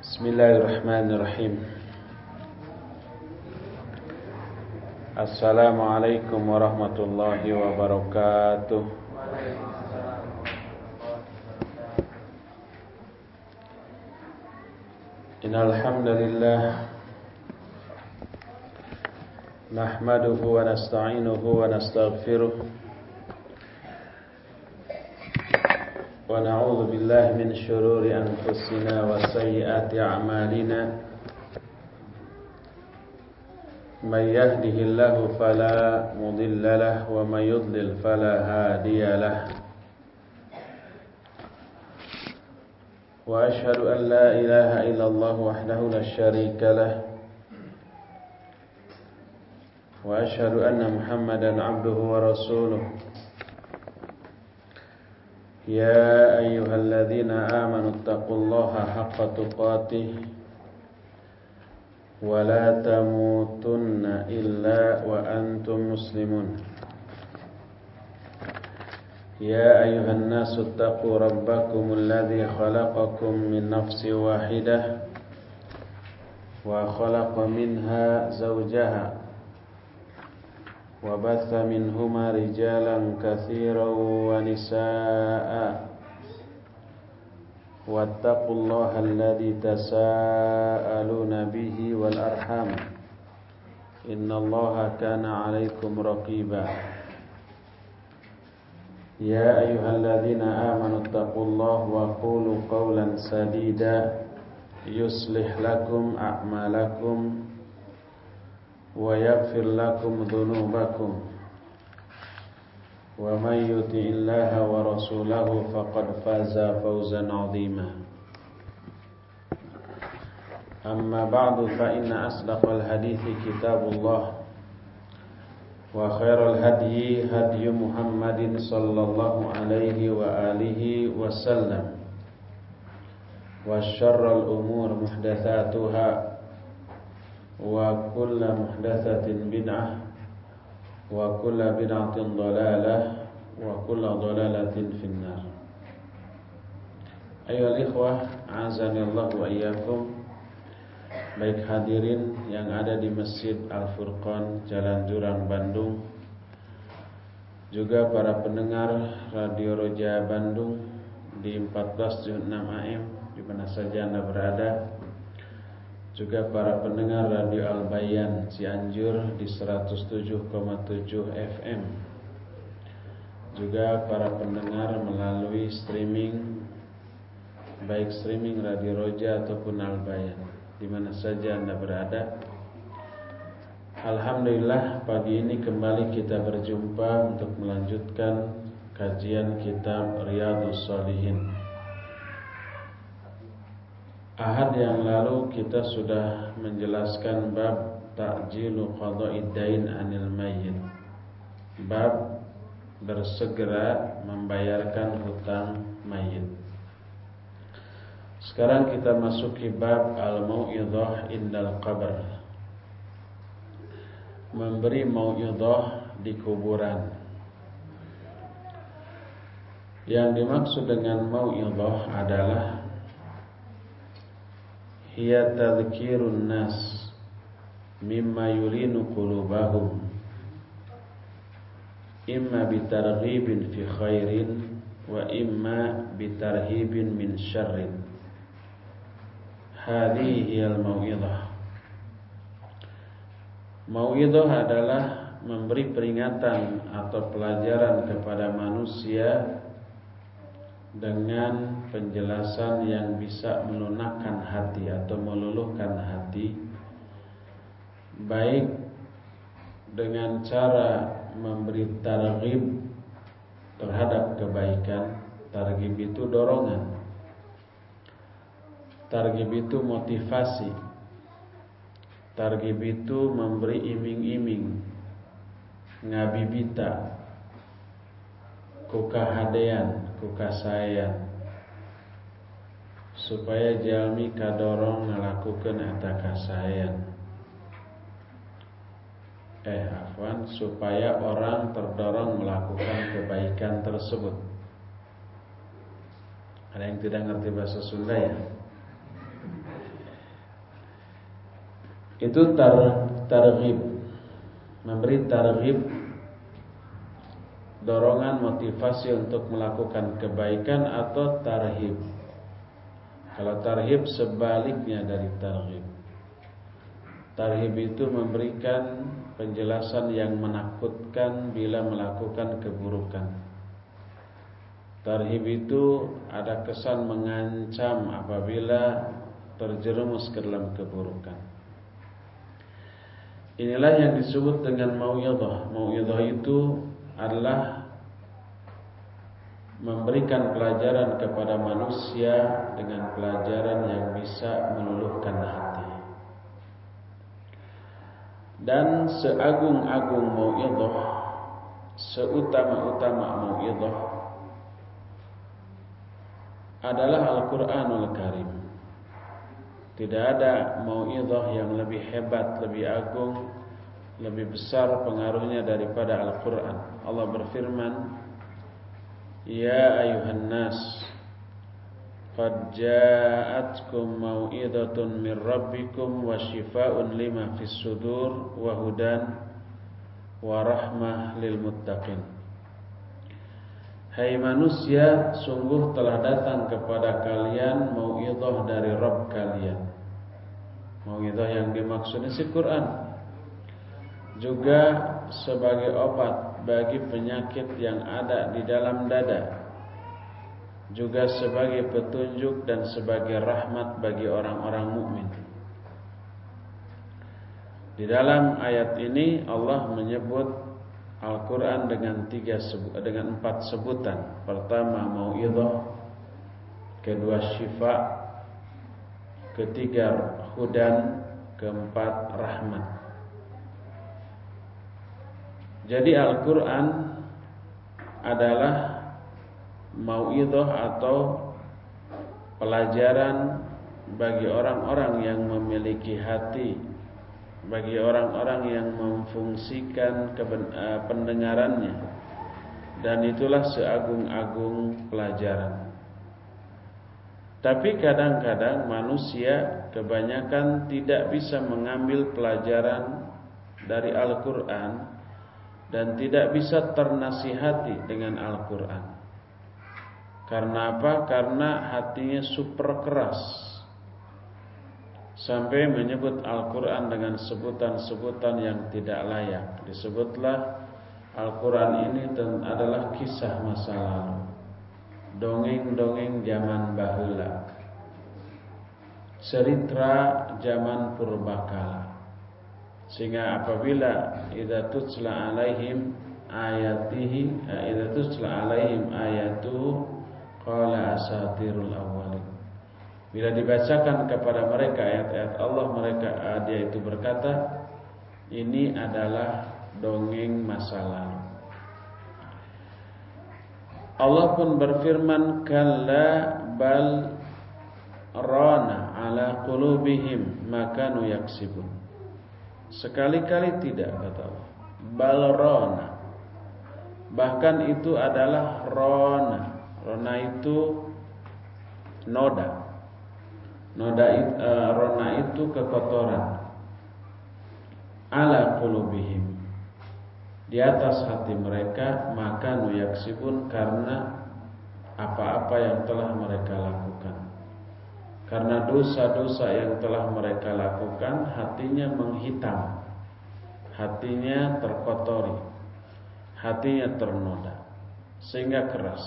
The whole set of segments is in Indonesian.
Bismillahirrahmanirrahim. Assalamualaikum warahmatullahi wabarakatuh. Innal hamdalillah nahmaduhu wa nasta'inuhu wa nastaghfiruh wa na'udzu billahi min syururi anfusina wa sayyiati a'malina. May yahdihillahu fala mudilla lahu wa may yudlil fala hadiya lahu. Wa asyhadu an la ilaha illallah wahdahu la syarika lahu wa asyhadu anna Muhammadan 'abduhu wa rasuluh. Ya ayyuhalladzina amanu taqullaha haqqa tuqatih wa la tamutunna illa wa antum muslimun. Ya ayyuhan nasu taqu rabbakumul ladzi khalaqakum min nafsin wahidah wa khalaqa minha zawjaha wa batha minhuma rijalan katsiran wa nisaa'a wattaqullaha alladzi tasaaluna bihi wal arham innallaha kana 'alaikum raqiba. Ya ayyuhalladzina amanu taqullaha wa qulu qawlan sadida yuslih lakum a'malakum wa yaghfir lakum dhunubakum wa may yuti'illaha wa rasulahu faqad faza fawzan 'azima. Amma ba'du fa inna asdaqal hadithi kitabullah wa khairal hadyi hadyu Muhammadin sallallahu alaihi wa alihi wasallam wa syarral umur muhdatsatuha wa kullu muhdatsatin bid'ah wa kullu bid'atin dhalalah wa kullu dhalalatin finnar. Ayyuhal ikhwah, a'azanillahu wa iyyakum. Baik hadirin yang ada di Masjid Al-Furqan Jalan Jurang Bandung, juga para pendengar Radio Roja Bandung di 1476 AM di mana saja Anda berada, juga para pendengar Radio Al-Bayan Cianjur di 107,7 FM, juga para pendengar melalui streaming, baik streaming Radio Roja ataupun Al-Bayan, di mana saja Anda berada. Alhamdulillah, pagi ini kembali kita berjumpa untuk melanjutkan kajian kitab Riyadhus Shalihin. Ahad yang lalu kita sudah menjelaskan bab ta'jilu qada'id dain 'anil mayyit, bab bersegera membayarkan hutang mayit. Sekarang kita masuki bab al-mau'idhah indal qabr, memberi mau'idhah di kuburan. Yang dimaksud dengan mau'idhah adalah hiya tadhkirun nas mimma yulinu qulubahum imma bitarghibin fi khairin wa imma bitarhibin min syarrin. Hadhihi hiyal mau'idhah. Mau'idhah adalah memberi peringatan atau pelajaran kepada manusia dengan penjelasan yang bisa melunakkan hati atau meluluhkan hati, baik dengan cara memberi targhib terhadap kebaikan. Targhib itu dorongan, targhib itu motivasi, targhib itu memberi iming-iming, ngabibita, kukahadean, kukasayan, supaya jalmi kadorong ngalakukeun eta kasayan. Supaya orang terdorong melakukan kebaikan tersebut. Ada yang tidak ngerti bahasa Sunda ya? Itu targhib, memberi targhib, dorongan motivasi untuk melakukan kebaikan, atau tarhib. Kalau tarhib sebaliknya dari targhib. Tarhib itu memberikan penjelasan yang menakutkan bila melakukan keburukan. Tarhib itu ada kesan mengancam apabila terjerumus ke dalam keburukan. Inilah yang disebut dengan mau'izah. Mau'izah itu adalah memberikan pelajaran kepada manusia dengan pelajaran yang bisa meluluhkan hati. Dan seagung-agung mau'izah, seutama-utama mau'izah adalah Al-Quranul Karim. Tidak ada mau'izah yang lebih hebat, lebih agung, lebih besar pengaruhnya daripada Al-Quran. Allah berfirman, Ya ayuhan nas, qad ja'atkum mau'izatun min rabbikum wa shifaa'un lima fis sudur wa hudan wa rahmah lil muttaqin. Hai manusia, sungguh telah datang kepada kalian mau'izah dari Rabb kalian. Mau'izah yang dimaksud di Quran juga sebagai obat bagi penyakit yang ada di dalam dada, juga sebagai petunjuk dan sebagai rahmat bagi orang-orang mukmin. Di dalam ayat ini Allah menyebut Al-Quran dengan 4 sebutan. Pertama mau'izah, kedua syifa, ketiga hudan, keempat rahmat. Jadi Al-Quran adalah mau'izah atau pelajaran bagi orang-orang yang memiliki hati, bagi orang-orang yang memfungsikan pendengarannya, dan itulah seagung-agung pelajaran. Tapi kadang-kadang manusia kebanyakan tidak bisa mengambil pelajaran dari Al-Quran dan tidak bisa ternasihati dengan Al-Quran. Karena apa? Karena hatinya super keras, sampai menyebut Al-Quran dengan sebutan-sebutan yang tidak layak. Disebutlah Al-Quran ini adalah kisah masa lalu, dongeng-dongeng zaman bahula, cerita zaman purbakala. Sehingga apabila idza tutla alaihim ayatuhu qala asatirul awwalin. Bila dibacakan kepada mereka ayat-ayat Allah, dia itu berkata, ini adalah dongeng masa lalu. Allah pun berfirman, kalla bal rana ala qulubihim ma kanu yaksibun. Sekali-kali tidak, kata Allah. Bal rana, bahkan itu adalah rona. Rona itu noda. Rona itu kekotoran. Ala qulubihim, di atas hati mereka, maka nuyaksibun, karena apa-apa yang telah mereka lakukan. Karena dosa-dosa yang telah mereka lakukan, hatinya menghitam, hatinya terkotori, hatinya ternoda, sehingga keras.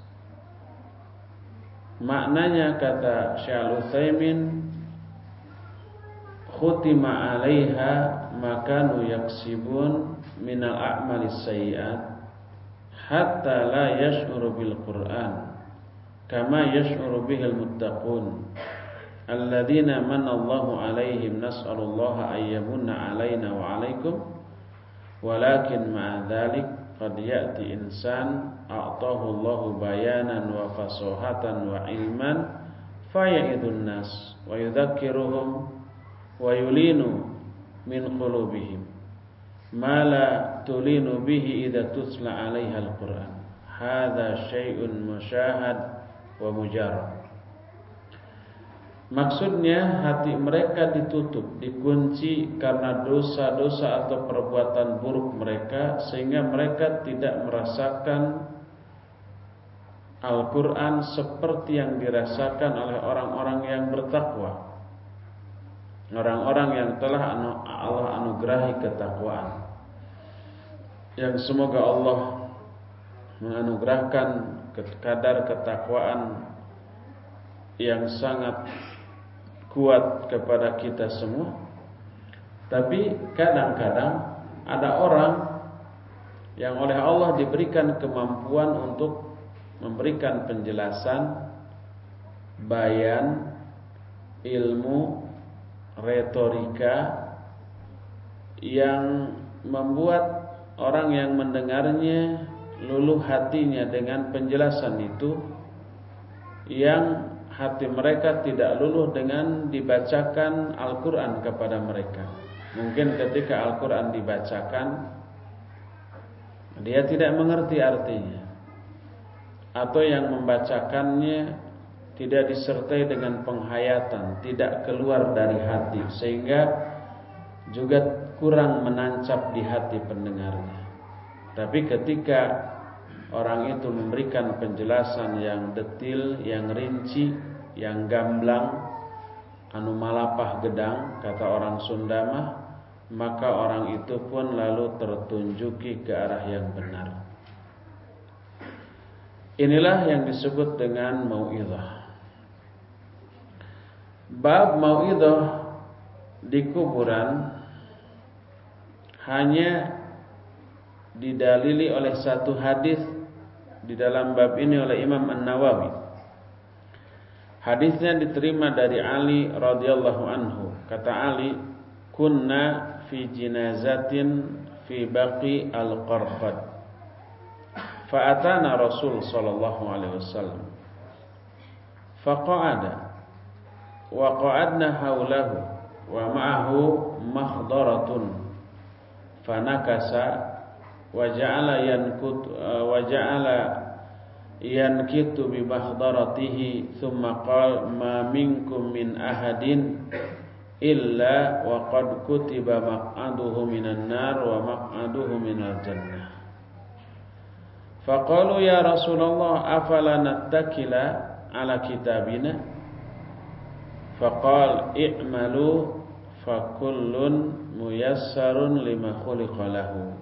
Maknanya, kata Syekh Al-Utsaimin, khutima 'alaiha ma kanu yaksibun minal a'malis sayyi'at hatta la yash'uru bil Qur'an kama yash'uru bihil muttaqun alladzina manna Allahu 'alaihim, nas'alullaha ayyamunna 'alaina wa 'alaikum, walakin ma'a dzalik qad ya'ti insan a'tahu Allahu bayanan wa fasahatan wa ilman faya'idun nas wa yudzakiruhum wa yulinu min qulubihim ma la tulinu bihi idza tutla 'alaiha al-Qur'an. Hadza syai'un musyahad wa mujarrab. Maksudnya hati mereka ditutup, dikunci karena dosa-dosa atau perbuatan buruk mereka, sehingga mereka tidak merasakan Al-Quran seperti yang dirasakan oleh orang-orang yang bertakwa, orang-orang yang telah Allah anugerahi ketakwaan, yang semoga Allah menganugerahkan kadar ketakwaan yang sangat kuat kepada kita semua. Tapi kadang-kadang ada orang yang oleh Allah diberikan kemampuan untuk memberikan penjelasan, bayan, ilmu, retorika yang membuat orang yang mendengarnya luluh hatinya dengan penjelasan itu, yang hati mereka tidak luluh dengan dibacakan Al-Quran kepada mereka. Mungkin ketika Al-Quran dibacakan, dia tidak mengerti artinya, atau yang membacakannya tidak disertai dengan penghayatan, tidak keluar dari hati, sehingga juga kurang menancap di hati pendengarnya. Tapi ketika orang itu memberikan penjelasan yang detil, yang rinci, yang gamblang, anu malapah gedang, kata orang Sunda mah, maka orang itu pun lalu tertunjuki ke arah yang benar. Inilah yang disebut dengan mau'izah. Bab mau'izah di kuburan hanya didalili oleh satu hadis di dalam bab ini oleh Imam An-Nawawi. Hadisnya diterima dari Ali radhiyallahu anhu. Kata Ali, kunna fi jinazatin fi baqi al-Qarqad. Fa'atana Rasul sallallahu alaihi wasallam. Faqa'ada wa qa'adna haulahu wa ma'ahu makhdaratun. Fanakasa wa ja'ala yankitu bi bakhdaratihi thumma qala ma minkum min ahadin illa wa qad kutiba maq'aduhu minan nar wa maq'aduhu minal jannah. Faqalu ya Rasulullah afala nattakila ala kitabina, faqala i'malu fakullun muyassarun lima khuliqa lahu.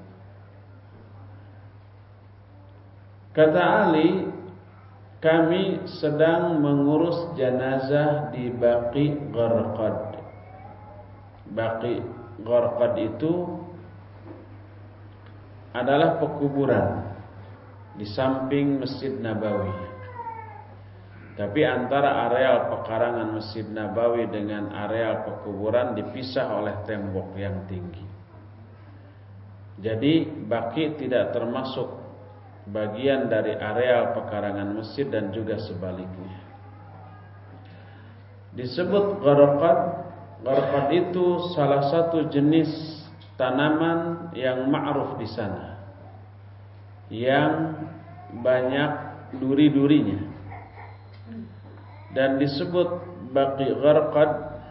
Kata Ali, kami sedang mengurus jenazah di Baqi Gharqad. Baqi Gharqad itu adalah pekuburan di samping Masjid Nabawi. Tapi antara areal pekarangan Masjid Nabawi dengan areal pekuburan dipisah oleh tembok yang tinggi. Jadi Baqi tidak termasuk bagian dari areal pekarangan masjid dan juga sebaliknya. Disebut Gharqad. Gharqad itu salah satu jenis tanaman yang ma'ruf di sana, yang banyak duri-durinya, dan disebut Baqi Gharqad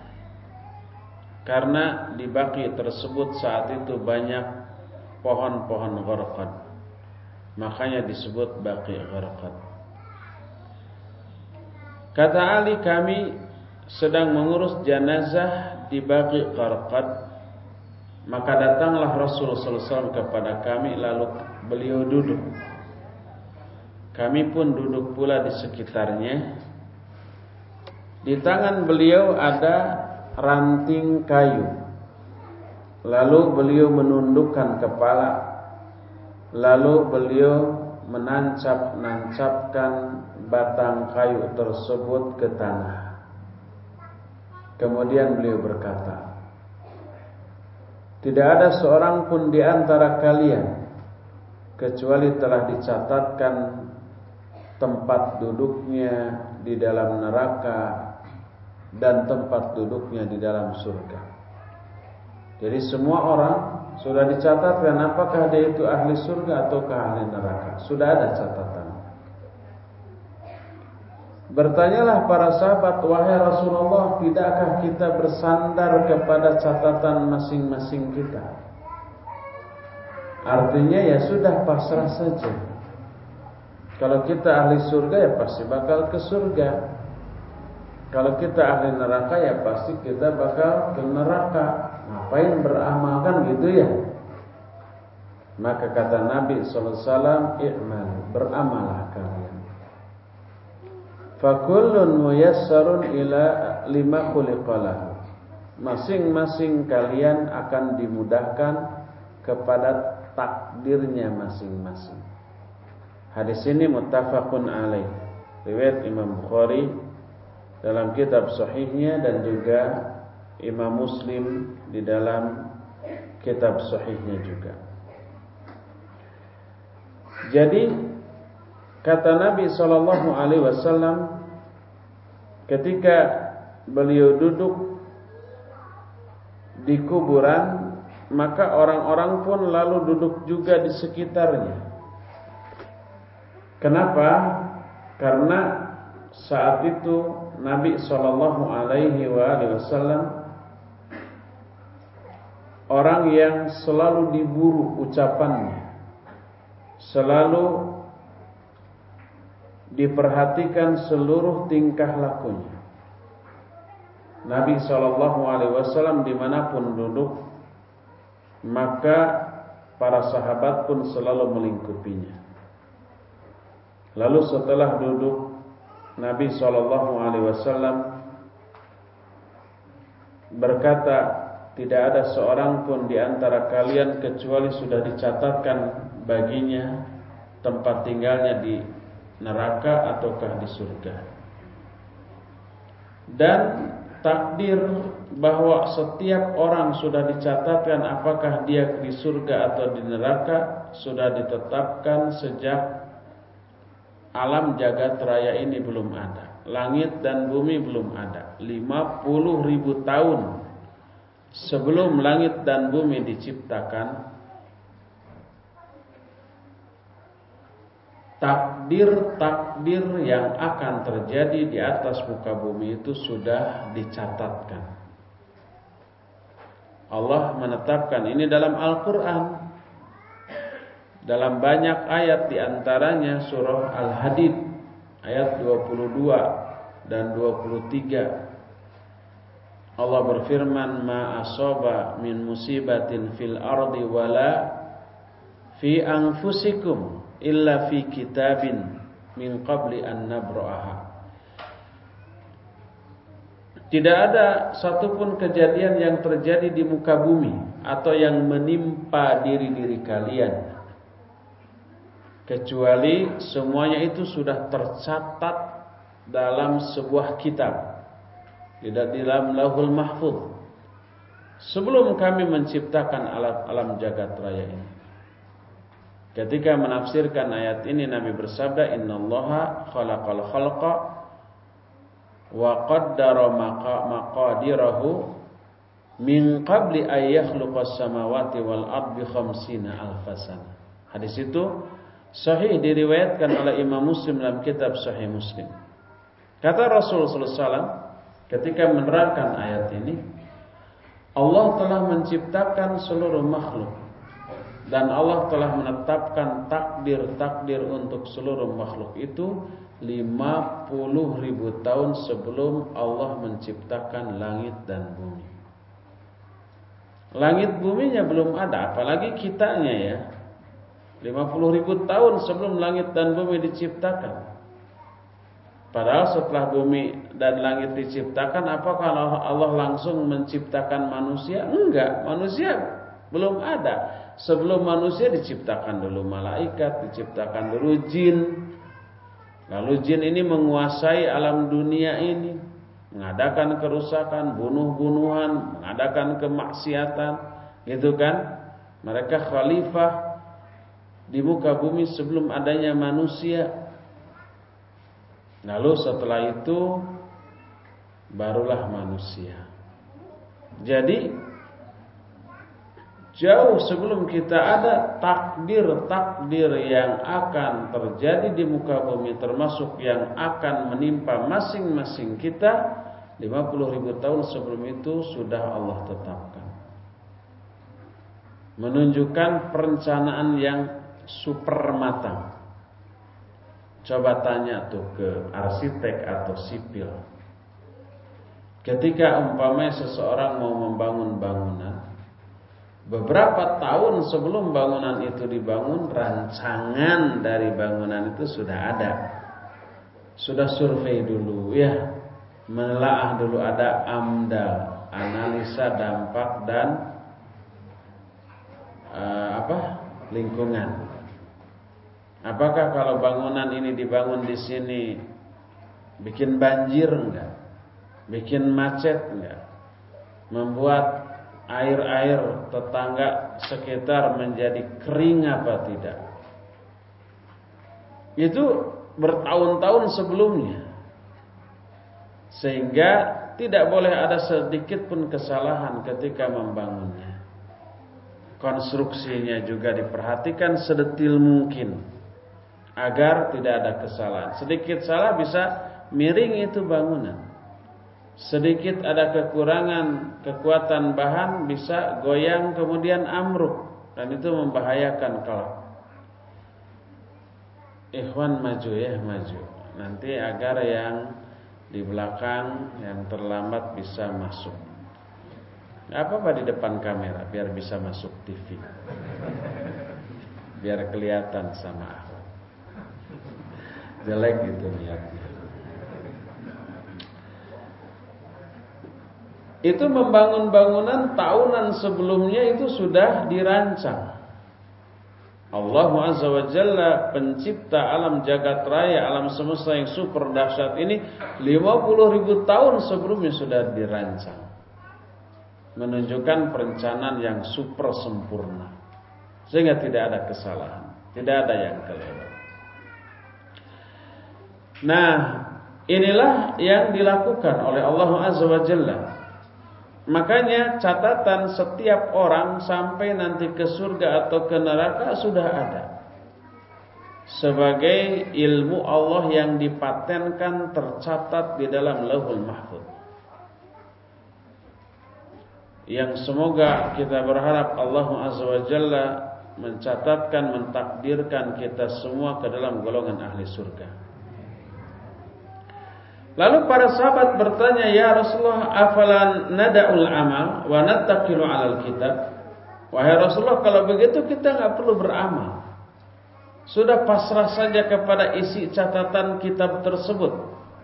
karena di Baqi tersebut saat itu banyak pohon-pohon Gharqad. Makanya disebut Baqi Gharqad. Kata Ali, kami sedang mengurus jenazah di Baqi Gharqad. Maka datanglah Rasulullah SAW kepada kami, lalu beliau duduk. Kami pun duduk pula di sekitarnya. Di tangan beliau ada ranting kayu. Lalu beliau menundukkan kepala. Lalu beliau menancap-nancapkan batang kayu tersebut ke tanah. Kemudian beliau berkata, tidak ada seorang pun di antara kalian kecuali telah dicatatkan tempat duduknya di dalam neraka dan tempat duduknya di dalam surga. Jadi semua orang sudah dicatatkan apakah dia itu ahli surga ataukah ahli neraka. Sudah ada catatan. Bertanyalah para sahabat, wahai Rasulullah, Allah, tidakkah kita bersandar kepada catatan masing-masing kita? Artinya ya sudah, pasrah saja. Kalau kita ahli surga ya pasti bakal ke surga. Kalau kita ahli neraka ya pasti kita bakal ke neraka. Ngapain beramal kan gitu ya? Maka kata Nabi sallallahu alaihi wasallam, "I'malu", beramalah kalian. Fakullun muyassarun ila lima khuliqalahu. Masing-masing kalian akan dimudahkan kepada takdirnya masing-masing. Hadis ini muttafaqun alaih, riwayat Imam Bukhari dalam kitab sahihnya dan juga Imam Muslim di dalam kitab sahihnya juga. Jadi kata Nabi sallallahu alaihi wasallam ketika beliau duduk di kuburan, maka orang-orang pun lalu duduk juga di sekitarnya. Kenapa? Karena saat itu Nabi sallallahu alaihi wasallam orang yang selalu diburu ucapannya, selalu diperhatikan seluruh tingkah lakunya. Nabi SAW dimanapun duduk, maka para sahabat pun selalu melingkupinya. Lalu setelah duduk, Nabi SAW berkata, tidak ada seorang pun di antara kalian kecuali sudah dicatatkan baginya tempat tinggalnya di neraka ataukah di surga. Dan takdir bahwa setiap orang sudah dicatatkan apakah dia di surga atau di neraka sudah ditetapkan sejak alam jagat raya ini belum ada. Langit dan bumi belum ada. 50.000 tahun sebelum langit dan bumi diciptakan, takdir-takdir yang akan terjadi di atas muka bumi itu sudah dicatatkan. Allah menetapkan ini dalam Al-Quran, dalam banyak ayat, di antaranya surah Al-Hadid ayat 22 dan 23. Allah berfirman, "Ma asaba min musibatin fil ardi wala fi anfusikum illa fi kitabin min qabli an nabra'aha." Tidak ada satupun kejadian yang terjadi di muka bumi atau yang menimpa diri-diri kalian, kecuali semuanya itu sudah tercatat dalam sebuah kitab, tidak di dalam Lauhul Mahfuz, sebelum kami menciptakan alam jagat raya ini. Ketika menafsirkan ayat ini, Nabi bersabda, "Innallaha khalaqal khalqa wa qaddara maqadirahu min qabli ay yakhluqas samawati wal ardi khamsina alfasana." Hadis itu sahih, diriwayatkan oleh Imam Muslim dalam kitab Sahih Muslim. Kata Rasulullah SAW ketika menerangkan ayat ini, Allah telah menciptakan seluruh makhluk dan Allah telah menetapkan takdir-takdir untuk seluruh makhluk itu 50.000 tahun sebelum Allah menciptakan langit dan bumi. Langit buminya belum ada, apalagi kitanya ya. 50.000 tahun sebelum langit dan bumi diciptakan. Padahal setelah bumi dan langit diciptakan, apakah Allah langsung menciptakan manusia? Enggak, manusia belum ada. Sebelum manusia diciptakan dulu malaikat, diciptakan dulu jin. Lalu jin ini menguasai alam dunia ini, mengadakan kerusakan, bunuh-bunuhan, mengadakan kemaksiatan, gitu kan? Mereka khalifah di muka bumi sebelum adanya manusia. Lalu setelah itu barulah manusia. Jadi jauh sebelum kita ada takdir-takdir yang akan terjadi di muka bumi, termasuk yang akan menimpa masing-masing kita, 50.000 tahun sebelum itu sudah Allah tetapkan. Menunjukkan perencanaan yang super matang. Coba tanya tuh ke arsitek atau sipil. Ketika umpamanya seseorang mau membangun bangunan, beberapa tahun sebelum bangunan itu dibangun, rancangan dari bangunan itu sudah ada. Sudah survei dulu ya, menelaah dulu, ada AMDAL, analisa dampak dan lingkungan. Apakah kalau bangunan ini dibangun di sini bikin banjir enggak? Bikin macet enggak? Membuat air-air tetangga sekitar menjadi kering apa tidak? Itu bertahun-tahun sebelumnya. Sehingga tidak boleh ada sedikit pun kesalahan ketika membangunnya. Konstruksinya juga diperhatikan sedetil mungkin agar tidak ada kesalahan. Sedikit salah bisa miring itu bangunan. Sedikit ada kekurangan kekuatan bahan bisa goyang kemudian amruk, dan itu membahayakan kelak. Ikhwan maju ya, maju. Nanti agar yang di belakang yang terlambat bisa masuk. Gak apa-apa di depan kamera biar bisa masuk TV. Biar kelihatan sama aku. Jelek gitu niatnya. Itu membangun bangunan tahunan sebelumnya itu sudah dirancang. Allah Azza wa Jalla pencipta alam jagat raya, alam semesta yang super dahsyat ini 50.000 tahun sebelumnya sudah dirancang. Menunjukkan perencanaan yang super sempurna. Sehingga tidak ada kesalahan, tidak ada yang kelewat. Nah, inilah yang dilakukan oleh Allah Azza wa Jalla. Makanya catatan setiap orang sampai nanti ke surga atau ke neraka sudah ada. Sebagai ilmu Allah yang dipatenkan, tercatat di dalam Lauhul Mahfuz. Yang semoga kita berharap Allah Azza wa Jalla mencatatkan, mentakdirkan kita semua ke dalam golongan ahli surga. Lalu para sahabat bertanya, ya Rasulullah, afalan nada'ul amal wa nattaqilu 'alal kitab? Wahai Rasulullah, kalau begitu kita enggak perlu beramal. Sudah pasrah saja kepada isi catatan kitab tersebut.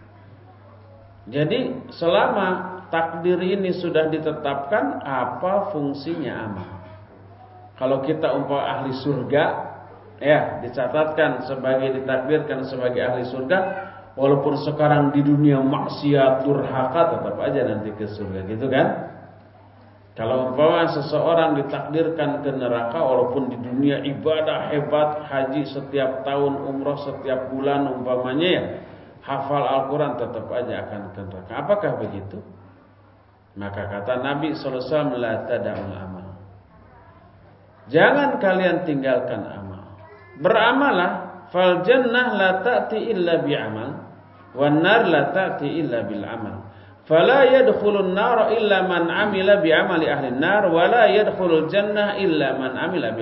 Jadi selama takdir ini sudah ditetapkan, apa fungsinya amal? Kalau kita umpama ahli surga, ya dicatatkan sebagai, ditakdirkan sebagai ahli surga, walaupun sekarang di dunia maksiat, durhaka, tetap aja nanti ke surga, gitu kan? Kalau umpama seseorang ditakdirkan ke neraka, walaupun di dunia ibadah hebat, haji setiap tahun, umroh setiap bulan umpamanya ya, hafal Al-Quran, tetap aja akan ke neraka. Apakah begitu? Maka kata Nabi SAW, la tada'ul amal. Jangan kalian tinggalkan amal. Beramalah. Fal jannah la ta'ti illa bi'amal, wan nar la ta'ti illa bil amal. Fala yadkhulun nar illa man amila bi'amali ahli nar, wa la yadkhulul jannah illa man amila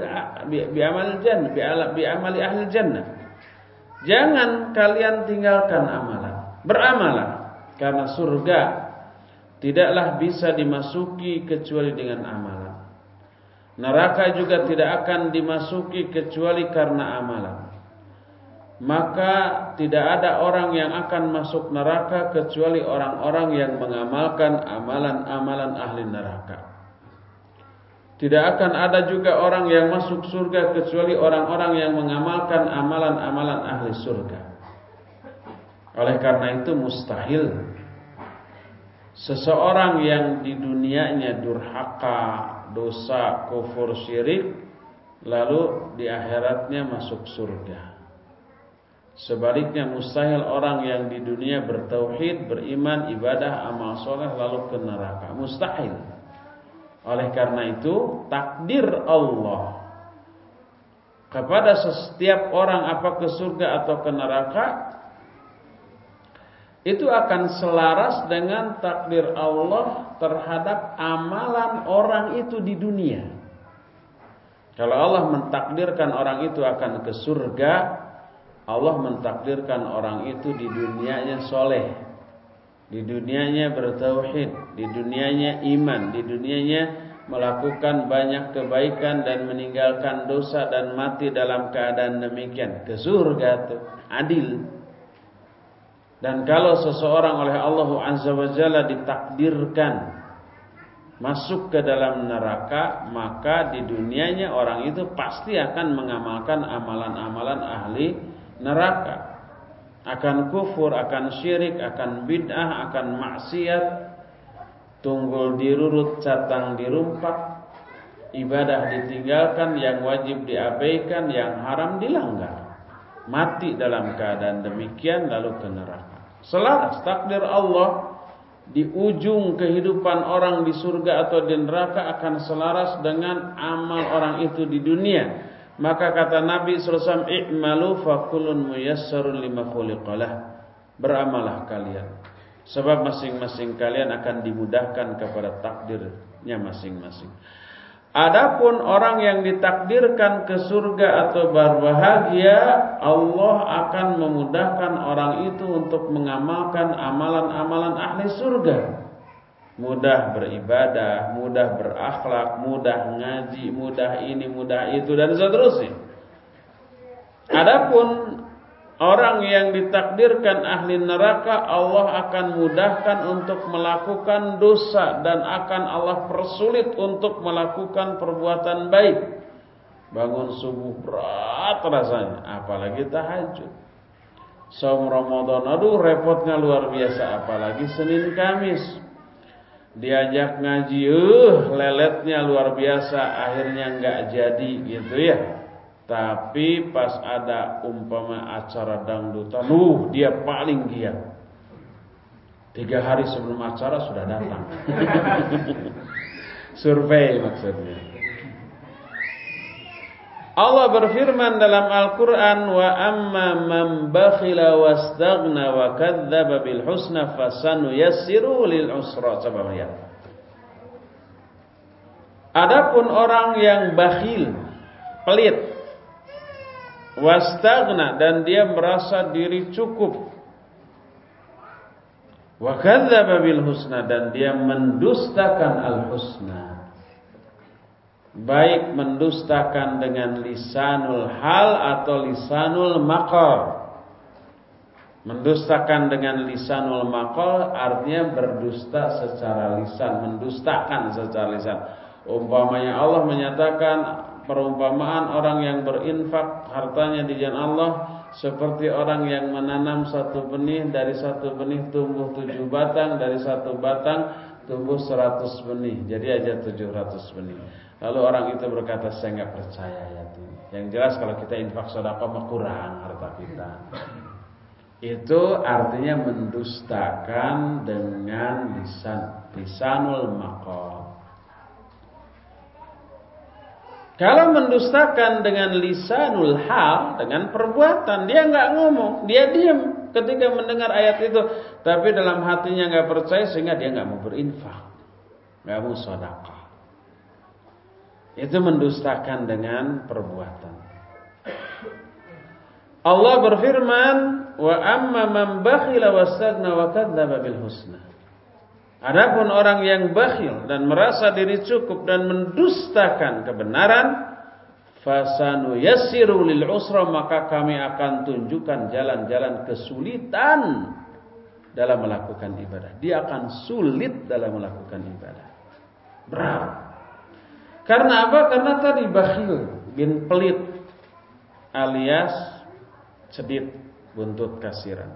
bi'amali ahli jannah. Jangan kalian tinggalkan amalan. Beramalah, karena surga tidaklah bisa dimasuki kecuali dengan amalan. Neraka juga tidak akan dimasuki kecuali karena amalan. Maka tidak ada orang yang akan masuk neraka kecuali orang-orang yang mengamalkan amalan-amalan ahli neraka. Tidak akan ada juga orang yang masuk surga kecuali orang-orang yang mengamalkan amalan-amalan ahli surga. Oleh karena itu mustahil seseorang yang di dunianya durhaka, dosa, kufur, syirik, lalu di akhiratnya masuk surga. Sebaliknya mustahil orang yang di dunia bertauhid, beriman, ibadah, amal soleh lalu ke neraka. Mustahil. Oleh karena itu takdir Allah kepada setiap orang apa ke surga atau ke neraka itu akan selaras dengan takdir Allah terhadap amalan orang itu di dunia. Kalau Allah mentakdirkan orang itu akan ke surga, Allah mentakdirkan orang itu di dunianya soleh, di dunianya bertauhid, di dunianya iman, di dunianya melakukan banyak kebaikan dan meninggalkan dosa dan mati dalam keadaan demikian. Ke surga tuh, adil. Dan kalau seseorang oleh Allah Azza wa Jalla ditakdirkan masuk ke dalam neraka, maka di dunianya orang itu pasti akan mengamalkan amalan-amalan ahli neraka. Akan kufur, akan syirik, akan bid'ah, akan maksiat, tunggul dirurut, catang dirumpak, ibadah ditinggalkan, yang wajib diabaikan, yang haram dilanggar. Mati dalam keadaan demikian lalu ke neraka. Selaras takdir Allah di ujung kehidupan orang di surga atau di neraka akan selaras dengan amal orang itu di dunia. Maka kata Nabi SAW, i'malu fakullun muyassarun lima khuliqalah. Beramalah kalian, sebab masing-masing kalian akan dimudahkan kepada takdirnya masing-masing. Adapun orang yang ditakdirkan ke surga atau berbahagia, Allah akan memudahkan orang itu untuk mengamalkan amalan-amalan ahli surga. Mudah beribadah, mudah berakhlak, mudah ngaji, mudah ini, mudah itu, dan seterusnya. Adapun orang yang ditakdirkan ahli neraka, Allah akan mudahkan untuk melakukan dosa dan akan Allah persulit untuk melakukan perbuatan baik. Bangun subuh berat rasanya, apalagi tahajud. Saum Ramadan, aduh repotnya luar biasa, apalagi Senin Kamis. Diajak ngaji, leletnya luar biasa, akhirnya enggak jadi gitu ya. Tapi pas ada umpama acara dangdutan, dia paling giat. 3 hari sebelum acara sudah datang. Survei maksudnya. Allah berfirman dalam Al-Quran, wa amma man bakhila wastaghna wa kadzdzaba bil husna fasanuyassiru lil usra. Coba lihat. Adapun orang yang bakhil, pelit, wastaghna, dan dia merasa diri cukup, wa kadzdzaba bil husna, dan dia mendustakan al-husna. Baik mendustakan dengan lisanul hal atau lisanul maqal. Mendustakan dengan lisanul maqal artinya berdusta secara lisan, mendustakan secara lisan. Umpamanya Allah menyatakan perumpamaan orang yang berinfak hartanya di jalan Allah seperti orang yang menanam satu benih, dari satu benih tumbuh 7 batang, dari satu batang tumbuh 100 benih, jadi aja 700 benih. Lalu orang itu berkata, saya nggak percaya ayat ini. Yang jelas kalau kita infak sedekah mah kurang harta kita. Itu artinya mendustakan dengan lisanul maqal. Kalau mendustakan dengan lisanul hal, dengan perbuatan, dia nggak ngomong, dia diam ketika mendengar ayat itu, tapi dalam hatinya nggak percaya sehingga dia nggak mau berinfak, nggak mau sedekah. Itu mendustakan dengan perbuatan. Allah berfirman, wa amma man bakhila wastaghna wa kadzdzaba bil husna. Adapun orang yang bakhil dan merasa diri cukup dan mendustakan kebenaran, fasanuyassiru lil usra, maka kami akan tunjukkan jalan-jalan kesulitan dalam melakukan ibadah. Dia akan sulit dalam melakukan ibadah. Berat. Karena apa? Karena tadi bakhil bin pelit alias cedit, buntut kasiran.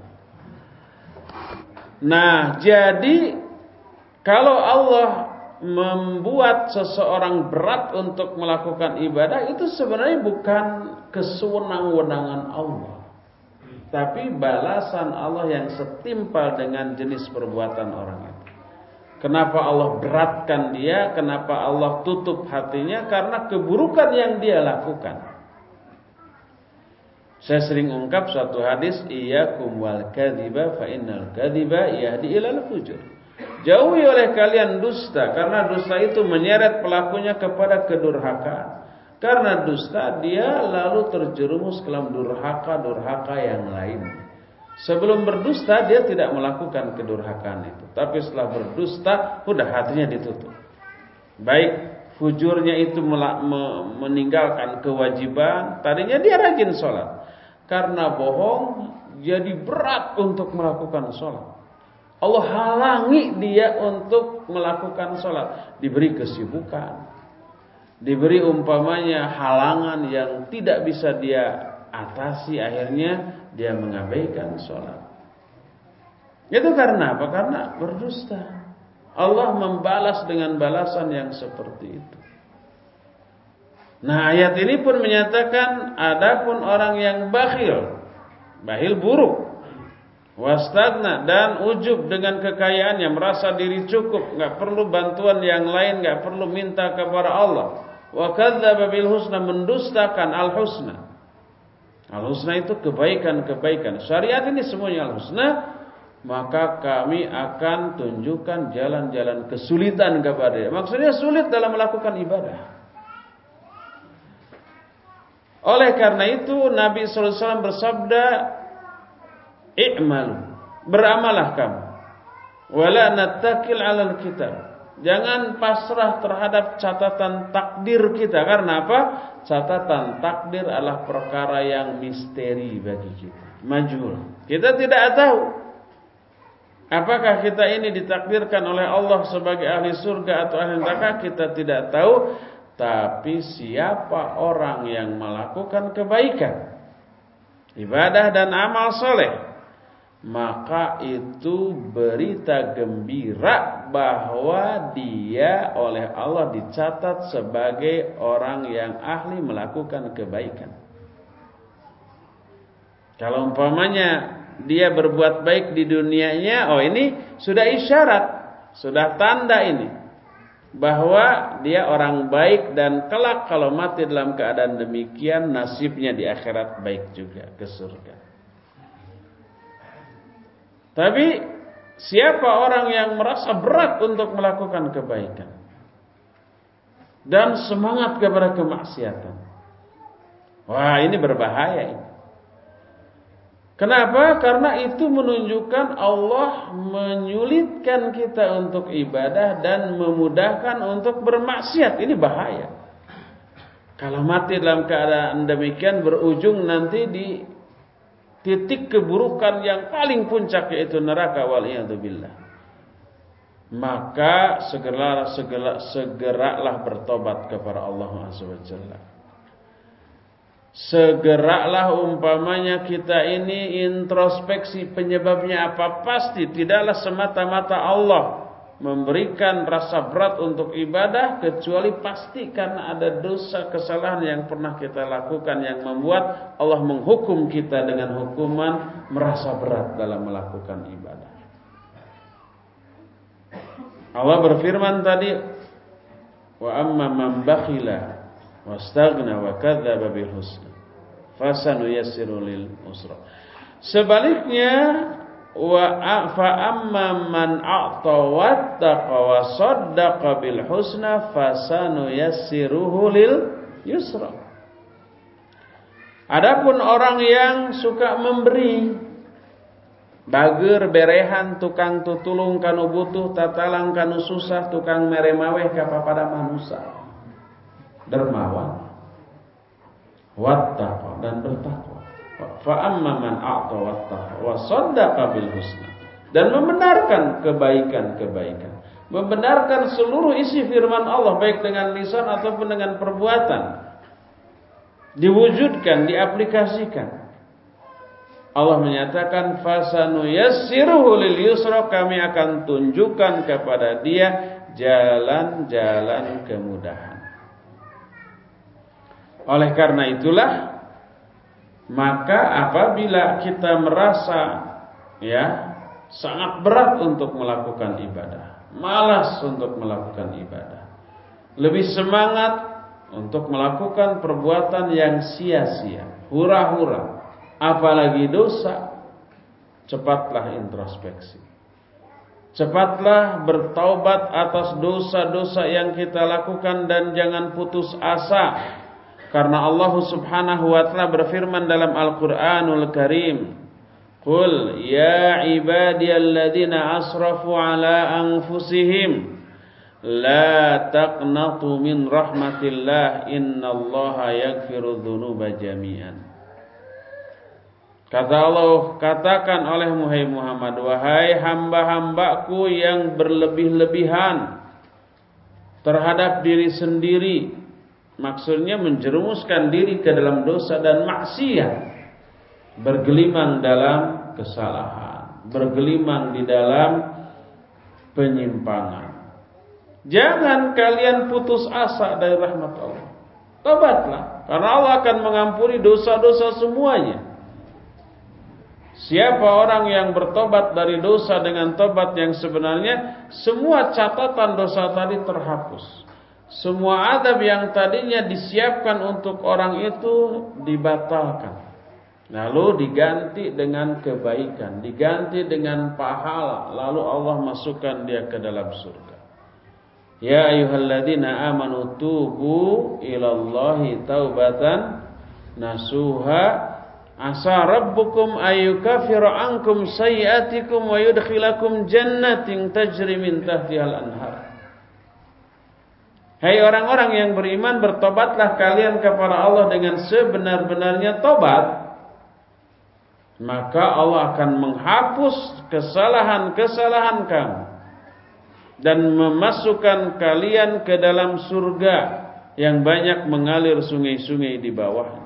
Nah, jadi kalau Allah membuat seseorang berat untuk melakukan ibadah, itu sebenarnya bukan kesewenang-wenangan Allah, tapi balasan Allah yang setimpal dengan jenis perbuatan orang itu. Kenapa Allah beratkan dia? Kenapa Allah tutup hatinya? Karena keburukan yang dia lakukan. Saya sering ungkap suatu hadis, iyyakum wal kadziba fa innal kadziba yahdi ilal fujur. Jauhi oleh kalian dusta, karena dusta itu menyeret pelakunya kepada kedurhakaan. Karena dusta dia lalu terjerumus ke dalam durhaka yang lain. Sebelum berdusta dia tidak melakukan kedurhakaan itu, tapi setelah berdusta udah hatinya ditutup. Baik fujurnya itu meninggalkan kewajiban, tadinya dia rajin sholat. Karena bohong jadi berat untuk melakukan sholat. Allah halangi dia untuk melakukan sholat. Diberi kesibukan, diberi umpamanya halangan yang tidak bisa dia atasi, akhirnya dia mengabaikan sholat. Itu karena apa? Karena berdusta. Allah membalas dengan balasan yang seperti itu. Nah, ayat ini pun menyatakan adapun orang yang bakhil buruk, wastagna dan ujub dengan kekayaannya, merasa diri cukup, enggak perlu bantuan yang lain, enggak perlu minta kepada Allah. Wa kadzdzaba bil husna, mendustakan al husna. Al husna itu kebaikan-kebaikan. Syariat ini semuanya al husna, maka kami akan tunjukkan jalan-jalan kesulitan kepada dia. Maksudnya sulit dalam melakukan ibadah. Oleh karena itu Nabi SAW bersabda, i'malu, beramalah kamu, wala nattakil 'alal kitab. Jangan pasrah terhadap catatan takdir kita. Karena apa? Catatan takdir adalah perkara yang misteri bagi kita, majhul. Kita tidak tahu apakah kita ini ditakdirkan oleh Allah sebagai ahli surga atau ahli neraka, kita tidak tahu. Tapi siapa orang yang melakukan kebaikan, ibadah dan amal soleh, maka itu berita gembira bahwa dia oleh Allah dicatat sebagai orang yang ahli melakukan kebaikan. Kalau umpamanya dia berbuat baik di dunianya, ini sudah isyarat, sudah tanda ini bahwa dia orang baik, dan kelak kalau mati dalam keadaan demikian, nasibnya di akhirat baik juga, ke surga. Tapi siapa orang yang merasa berat untuk melakukan kebaikan dan semangat kepada kemaksiatan, wah ini berbahaya ini. Kenapa? Karena itu menunjukkan Allah menyulitkan kita untuk ibadah dan memudahkan untuk bermaksiat. Ini bahaya. Kalau mati dalam keadaan demikian, berujung nanti di titik keburukan yang paling puncak, yaitu neraka, waliyadzubillah. Maka segeralah bertobat kepada Allah Subhanahu wa taala. Segeralah umpamanya kita ini introspeksi penyebabnya apa. Pasti tidaklah semata-mata Allah memberikan rasa berat untuk ibadah, kecuali pasti karena ada dosa kesalahan yang pernah kita lakukan yang membuat Allah menghukum kita dengan hukuman merasa berat dalam melakukan ibadah. Allah berfirman tadi, wa amma man bakhila wastaghna wa kadzdzaba bil husna fasanuyassiru lil usra. Sebaliknya, fa amma man a'ta wattaqa wa saddaqa bil husna fasanuyassiruhu lil yusra. Adapun orang yang suka memberi, bager berehan, tukang tutulung kanu butuh, tatalang kanu susah, tukang meremaweh ka papada manusia, dermawan, wattaqa dan bertakwa. Fa amma man a'ta wattaqa wa saddaqa bil husna, dan membenarkan kebaikan-kebaikan, membenarkan seluruh isi firman Allah baik dengan lisan ataupun dengan perbuatan, diwujudkan, diaplikasikan. Allah menyatakan fasanuyassiruhu lil yusra, kami akan tunjukkan kepada dia jalan-jalan kemudahan. Oleh karena itulah, maka apabila kita merasa sangat berat untuk melakukan ibadah, malas untuk melakukan ibadah, lebih semangat untuk melakukan perbuatan yang sia-sia, hura-hura, apalagi dosa, cepatlah introspeksi. Cepatlah bertaubat atas dosa-dosa yang kita lakukan dan jangan putus asa. Karena Allah Subhanahu wa taala berfirman dalam Al-Qur'anul Karim, "Qul ya ibadiyalladzina asrafu ala anfusihim la taqnatu min rahmatillah innallaha yaghfiru dzunuba jami'an." Kata Allah, katakan olehmu hai Muhammad, wahai hamba-hambaku yang berlebih-lebihan terhadap diri sendiri, maksudnya menjerumuskan diri ke dalam dosa dan maksiat, bergelimang dalam kesalahan, bergelimang di dalam penyimpangan. Jangan kalian putus asa dari rahmat Allah. Tobatlah, karena Allah akan mengampuni dosa-dosa semuanya. Siapa orang yang bertobat dari dosa dengan tobat yang sebenarnya, semua catatan dosa tadi terhapus. Semua adab yang tadinya disiapkan untuk orang itu dibatalkan. Lalu diganti dengan kebaikan, diganti dengan pahala. Lalu Allah masukkan dia ke dalam surga. Ya ayyuhalladzina amanu tubu ilallahi taubatan nasuha. Asa rabbukum ayyukaffira ankum sayyi'atikum wa yudkhilakum jannatin tajri min tahtihal anhar. Hai orang-orang yang beriman, bertobatlah kalian kepada Allah dengan sebenar-benarnya tobat, maka Allah akan menghapus kesalahan-kesalahan kamu dan memasukkan kalian ke dalam surga yang banyak mengalir sungai-sungai di bawahnya.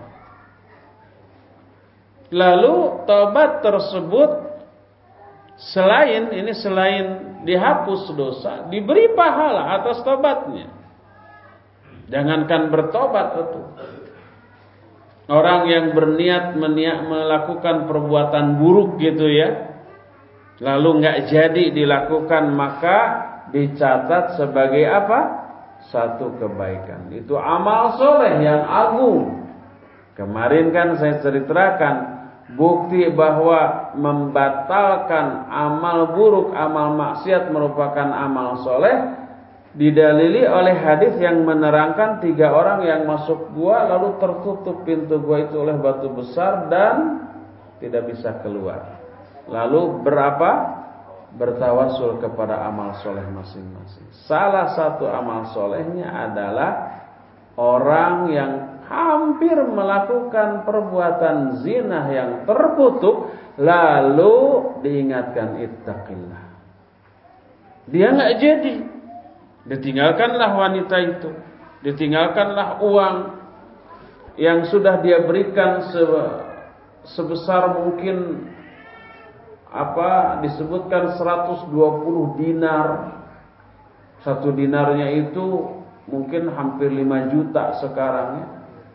Lalu tobat tersebut selain dihapus dosa, diberi pahala atas tobatnya. Jangankan bertobat itu, orang yang berniat melakukan perbuatan buruk gitu ya, lalu nggak jadi dilakukan, maka dicatat sebagai apa? Satu kebaikan. Itu amal soleh yang agung. Kemarin kan saya ceritakan bukti bahwa membatalkan amal buruk, amal maksiat merupakan amal soleh, didalili oleh hadis yang menerangkan 3 orang yang masuk gua lalu tertutup pintu gua itu oleh batu besar dan tidak bisa keluar. Lalu bertawasul kepada amal soleh masing-masing. Salah satu amal solehnya adalah orang yang hampir melakukan perbuatan zina yang terkutuk, lalu diingatkan ittaqillah. Dia nggak jadi, ditinggalkanlah wanita itu, ditinggalkanlah uang yang sudah dia berikan sebesar mungkin disebutkan 120 dinar. 1 dinarnya itu mungkin hampir 5 juta sekarang ya.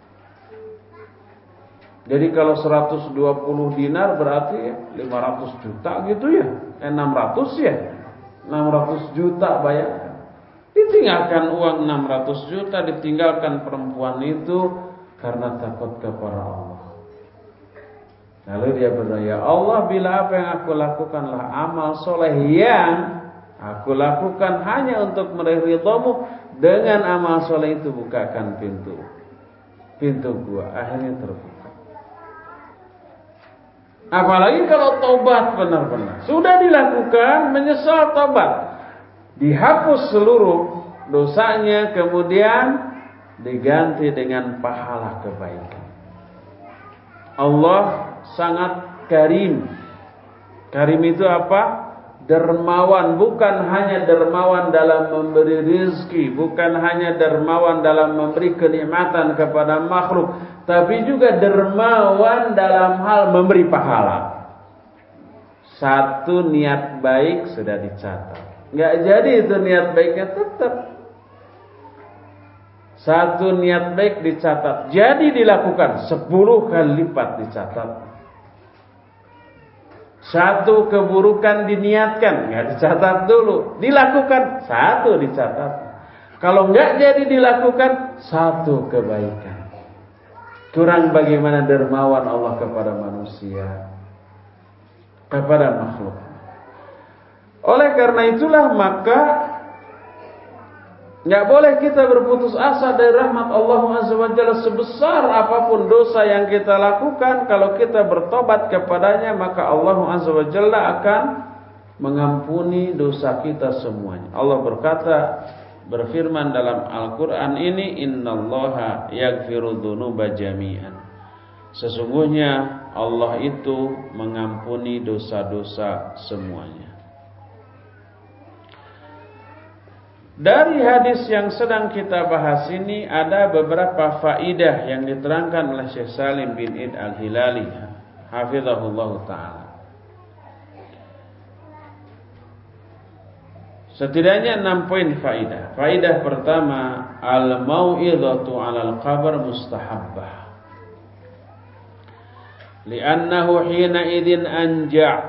Jadi kalau 120 dinar berarti 500 juta gitu ya. 600 ya. 600 juta bayangkan. Ditinggalkan uang 600 juta, ditinggalkan perempuan itu karena takut kepada Allah. Lalu dia berdoa, ya Allah, bila apa yang aku lakukanlah amal soleh yang aku lakukan hanya untuk meraih ridhamu, dengan amal soleh itu bukakan pintu gua. Akhirnya terbuka. Apalagi kalau tobat benar-benar sudah dilakukan, menyesal tobat, dihapus seluruh dosanya, kemudian diganti dengan pahala kebaikan. Allah sangat karim. Karim itu apa? Dermawan. Bukan hanya dermawan dalam memberi rizki, bukan hanya dermawan dalam memberi kenikmatan kepada makhluk, tapi juga dermawan dalam hal memberi pahala. Satu niat baik sudah dicatat, nggak jadi itu niat baiknya tetap. Satu niat baik dicatat, jadi dilakukan 10 kali lipat dicatat. Satu keburukan diniatkan, nggak dicatat dulu, dilakukan 1 dicatat. Kalau nggak jadi dilakukan 1 kebaikan. Kurang bagaimana dermawan Allah kepada manusia, kepada makhluk. Oleh karena itulah maka nggak boleh kita berputus asa dari rahmat Allah Azza wa Jalla. Sebesar apapun dosa yang kita lakukan, kalau kita bertobat kepadanya, maka Allah Azza wa Jalla akan mengampuni dosa kita semuanya. Allah berfirman dalam Al-Quran ini, innallaha yaghfiru dzunuba jami'an. Sesungguhnya Allah itu mengampuni dosa-dosa semuanya. Dari hadis yang sedang kita bahas ini ada beberapa faidah yang diterangkan oleh Syekh Salim bin Id Al-Hilali hafizahullah ta'ala. Setidaknya 6 poin faidah. Faidah pertama, al-mau'izatu 'alal qabr mustahabbah. Li'annahu hina idzin anja'.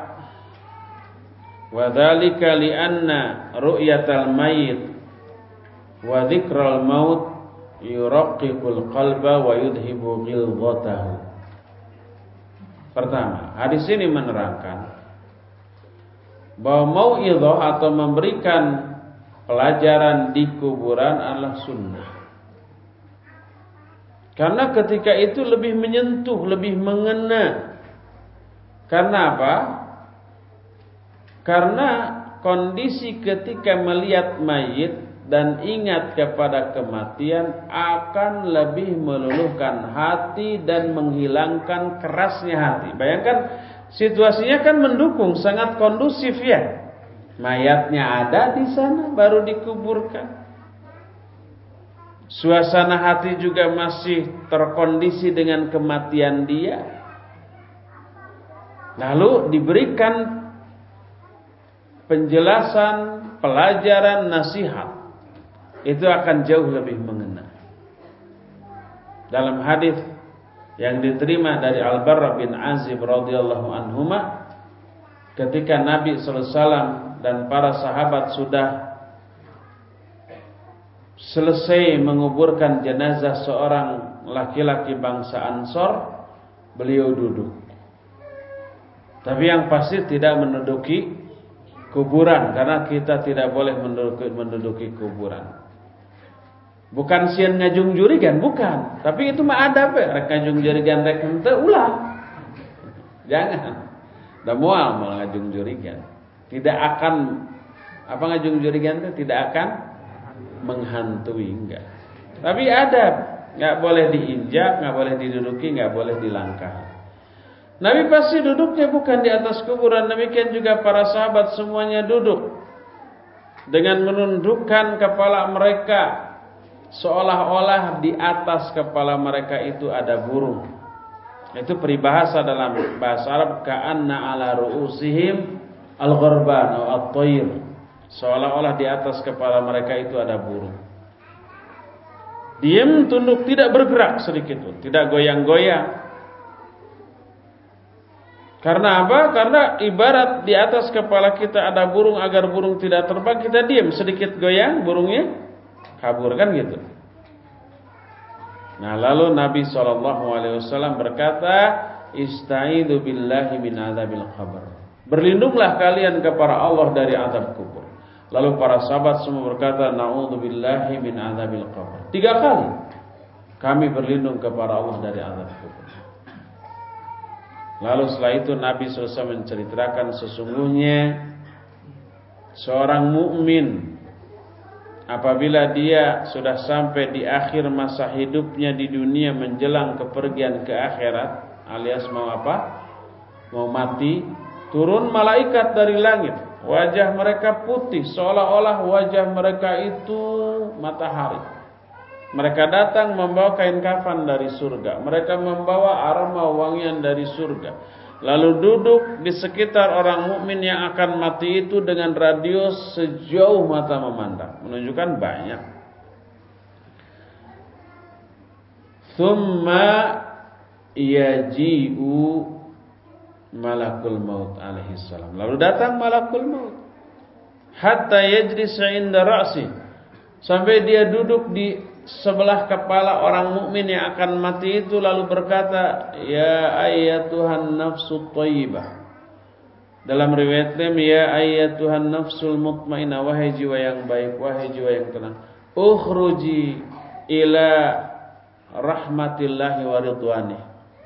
Wa dzalika li'anna ru'yatal mayyit wa dzikral maut yuraqqiqul qalba wa yudhibu ghilzatahu. Pertama, hadis ini menerangkan bahwa mau'izah atau memberikan pelajaran di kuburan adalah sunnah. Karena ketika itu lebih menyentuh, lebih mengena. Karena apa? Karena kondisi ketika melihat mayit dan ingat kepada kematian akan lebih meluluhkan hati dan menghilangkan kerasnya hati. Bayangkan situasinya kan mendukung, sangat kondusif ya. Mayatnya ada di sana baru dikuburkan. Suasana hati juga masih terkondisi dengan kematian dia. Lalu diberikan penjelasan, pelajaran, nasihat. Itu akan jauh lebih mengena. Dalam hadis yang diterima dari Al-Barra bin Azib radhiyallahu anhuma, ketika Nabi sallallahu alaihi wasallam dan para sahabat sudah selesai menguburkan jenazah seorang laki-laki bangsa Ansor, beliau duduk. Tapi yang pasti tidak menduduki kuburan, karena kita tidak boleh menduduki kuburan. Bukan sieun ngajung jurigan, bukan. Tapi itu mah adab ya, rek ngajung jurigan rek henteu ulah. Jangan. Da moal malah ngajung jurigan. Tidak akan ngajung jurigan itu tidak akan menghantui, enggak. Tapi adab, enggak boleh diinjak, enggak boleh diduduki, enggak boleh dilangkahi. Nabi pasti duduknya bukan di atas kuburan, demikian juga para sahabat semuanya duduk dengan menundukkan kepala mereka seolah-olah di atas kepala mereka itu ada burung. Itu peribahasa dalam bahasa Arab, ka'anna ala ru'usihim al-ghurban atau at-tayr. Seolah-olah di atas kepala mereka itu ada burung. Diam, tunduk, tidak bergerak sedikit pun, tidak goyang-goyang. Karena apa? Karena ibarat di atas kepala kita ada burung, agar burung tidak terbang, kita diam, sedikit goyang, burungnya kabur, kan gitu. Nah, lalu Nabi SAW berkata, istaizu billahi min adzabil qabr. Berlindunglah kalian kepada Allah dari azab kubur. Lalu para sahabat semua berkata, na'udzubillahi min adzabil qabr. 3 kali kami berlindung kepada Allah dari azab kubur. Lalu setelah itu Nabi SAW menceritakan sesungguhnya seorang mukmin apabila dia sudah sampai di akhir masa hidupnya di dunia menjelang kepergian ke akhirat, alias mau apa? Mau mati, turun malaikat dari langit. Wajah mereka putih, seolah-olah wajah mereka itu matahari. Mereka datang membawa kain kafan dari surga. Mereka membawa aroma wangian dari surga. Lalu duduk di sekitar orang mukmin yang akan mati itu dengan radius sejauh mata memandang, menunjukkan banyak. Tsumma yaji'u malakul maut alaihi salam. Lalu datang malakul maut. Hatta yajlis 'inda ra'si. Sampai dia duduk di sebelah kepala orang mukmin yang akan mati itu lalu berkata, ya ayyatuhan nafsut thayyibah. Dalam riwayat lain, ya ayyatuhan nafsul mutmainnah, wahai jiwa yang baik, wahai jiwa yang tenang, ukhruji ila rahmatillahi wa ridwanih.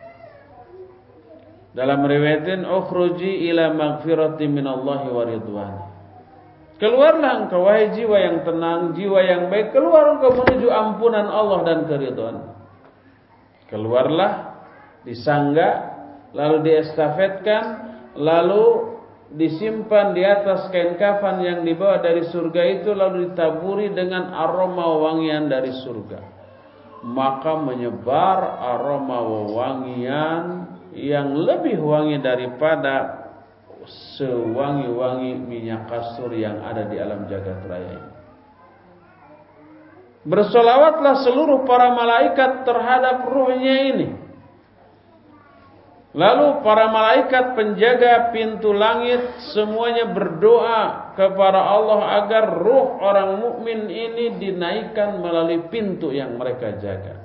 Dalam riwayat lain, ukhruji ila maghfirati minallahi wa ridwanih. Keluarlah engkau wahai jiwa yang tenang, jiwa yang baik, keluar engkau menuju ampunan Allah dan keridhaan. Keluarlah, disangga, lalu diestafetkan, lalu disimpan di atas kain kafan yang dibawa dari surga itu, lalu ditaburi dengan aroma wangian dari surga. Maka menyebar aroma wangian yang lebih wangi daripada sewangi-wangi minyak kasur yang ada di alam jagat raya ini. Bersolawatlah seluruh para malaikat terhadap ruhnya ini. Lalu para malaikat penjaga pintu langit semuanya berdoa kepada Allah agar ruh orang mukmin ini dinaikkan melalui pintu yang mereka jaga.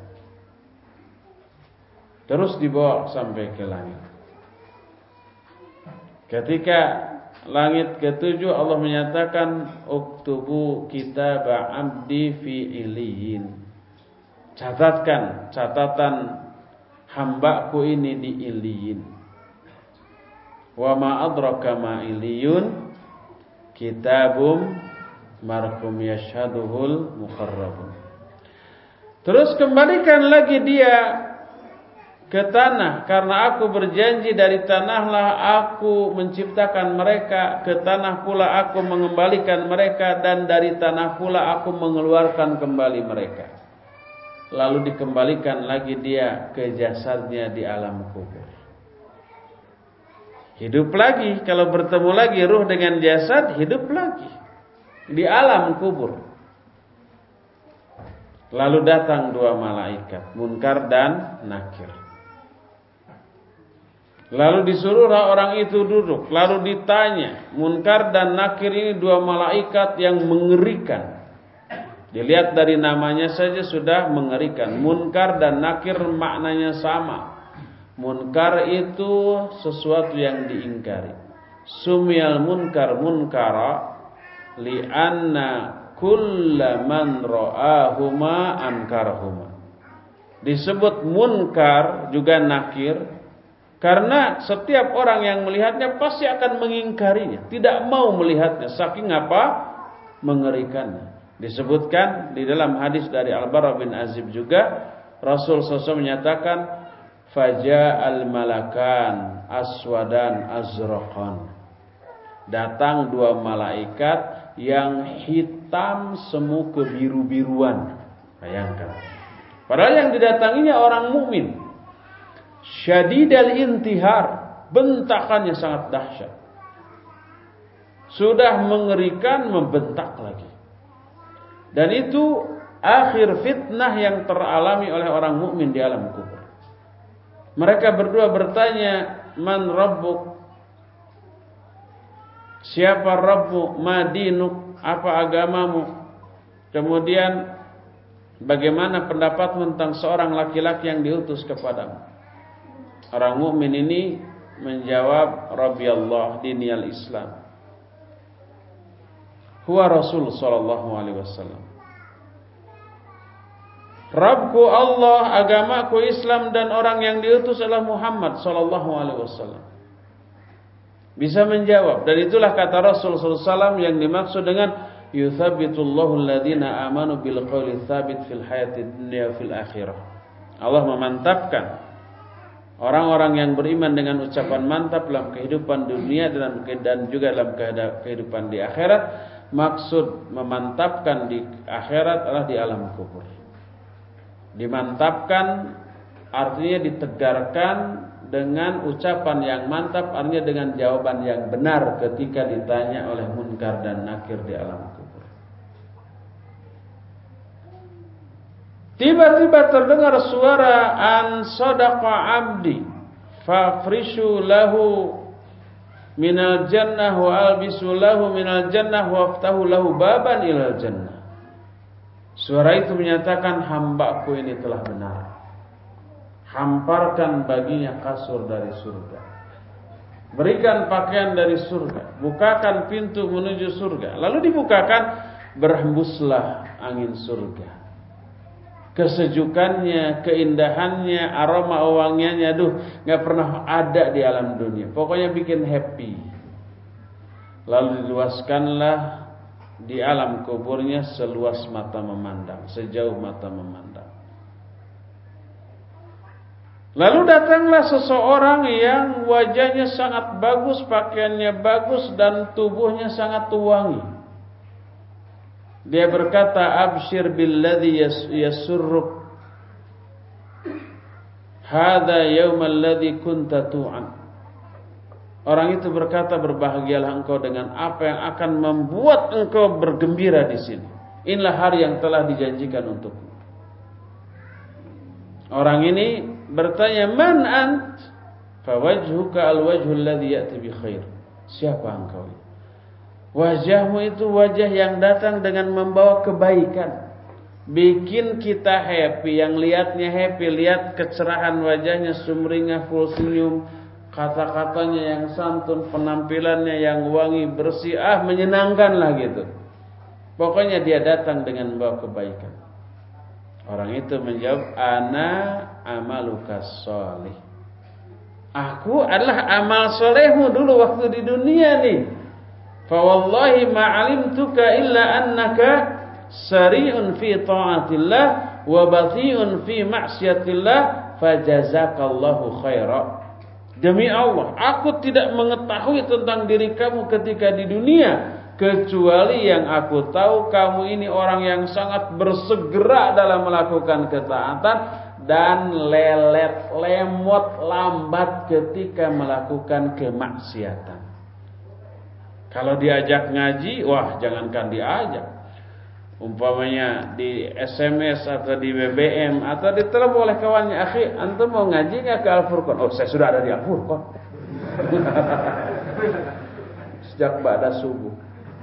Terus dibawa sampai ke langit. Ketika langit ketujuh, Allah menyatakan, uktubu kitaba abdi fi iliyin. Catatkan catatan hambaku ini di iliyin. Wa ma adraka ma iliyun, kitabum marqum yashhaduhul muqarrabun. Terus kembalikan lagi dia ke tanah, karena aku berjanji dari tanahlah aku menciptakan mereka, ke tanah pula aku mengembalikan mereka, dan dari tanah pula aku mengeluarkan kembali mereka. Lalu dikembalikan lagi dia ke jasadnya di alam kubur. Hidup lagi, kalau bertemu lagi ruh dengan jasad, hidup lagi di alam kubur. Lalu datang dua malaikat, Munkar dan Nakir. Lalu disuruhlah orang itu duduk. Lalu ditanya, Munkar dan Nakir ini dua malaikat yang mengerikan. Dilihat dari namanya saja sudah mengerikan. Munkar dan Nakir maknanya sama. Munkar itu sesuatu yang diingkari. Sumyal munkar munkara li'anna kulla man ra'ahuma ankarahuma. Disebut munkar juga nakir karena setiap orang yang melihatnya pasti akan mengingkarinya, tidak mau melihatnya, saking apa? Mengerikannya. Disebutkan di dalam hadis dari Al-Bara bin Azib juga, Rasul SAW menyatakan, Faja'al malakan aswadan azraqan. Datang dua malaikat yang hitam semu kebiru-biruan. Bayangkan. Padahal yang didatanginya orang mukmin. Syadidal intihar, bentakannya sangat dahsyat. Sudah mengerikan, membentak lagi. Dan itu akhir fitnah yang teralami oleh orang mukmin di alam kubur. Mereka berdua bertanya, Man rabbuk? Siapa Rabbu? Ma dinuk? Apa agamamu? Kemudian bagaimana pendapatmu tentang seorang laki-laki yang diutus kepadamu? Orang mukmin ini menjawab, Rabbi Allah, diniyal Islam. Huwa Rasul sallallahu alaihi wasallam. Rabbku Allah, agamaku Islam, dan orang yang diutus adalah Muhammad sallallahu alaihi wasallam. Bisa menjawab, dan itulah kata Rasul sallallahu alaihi wasallam yang dimaksud dengan yuthabbitullahu alladhina amanu bil qawli tsabit fil hayatid dunya fil akhirah. Allah memantapkan orang-orang yang beriman dengan ucapan mantap dalam kehidupan dunia dan juga dalam kehidupan di akhirat. Maksud memantapkan di akhirat adalah di alam kubur. Dimantapkan artinya ditegarkan dengan ucapan yang mantap, artinya dengan jawaban yang benar ketika ditanya oleh Munkar dan Nakir di alam kubur. Tiba-tiba terdengar suara an sadaqa abdi fafrishu lahu minal jannah wa albisu lahu minal jannah wa aftahu lahu baban ilal jannah. Suara itu menyatakan, hambaku ini telah benar. Hamparkan baginya kasur dari surga. Berikan pakaian dari surga. Bukakan pintu menuju surga. Lalu dibukakan, berhembuslah angin surga. Kesejukannya, keindahannya, aroma wangiannya, gak pernah ada di alam dunia. Pokoknya bikin happy. Lalu diluaskanlah di alam kuburnya seluas mata memandang, sejauh mata memandang. Lalu datanglah seseorang yang wajahnya sangat bagus, pakaiannya bagus, dan tubuhnya sangat wangi. Dia berkata, abshir billadhi yasurruk, hadha yawmal ladhi kunta tu'an. Orang itu berkata, berbahagialah engkau dengan apa yang akan membuat engkau bergembira di sini. Inilah hari yang telah dijanjikan untukmu. Orang ini bertanya, man ant? Fawajhuka alwajhul ladzi ya'ti bi khair. Siapa engkau? Wajahmu itu wajah yang datang dengan membawa kebaikan. Bikin kita happy, yang lihatnya happy, lihat kecerahan wajahnya, sumringah, full senyum, kata-katanya yang santun, penampilannya yang wangi, bersih, menyenangkan lah gitu. Pokoknya dia datang dengan membawa kebaikan. Orang itu menjawab, ana amaluka sholih. Aku adalah amal solehmu dulu waktu di dunia nih. Fa wallahi ma alimtuka illa annaka sari'un fi ta'atillah wa bati'un fi ma'siyatillah fajazakallahu khaira. Demi Allah, aku tidak mengetahui tentang diri kamu ketika di dunia, kecuali yang aku tahu kamu ini orang yang sangat bersegera dalam melakukan ketaatan dan lemot lambat ketika melakukan kemaksiatan. Kalau diajak ngaji, wah jangankan diajak. Umpamanya di SMS atau di BBM atau ditelepon oleh kawannya, akhi, antum mau ngaji nggak ke Al-Furqan? Oh, saya sudah ada di Al-Furqan. Sejak ba'da subuh.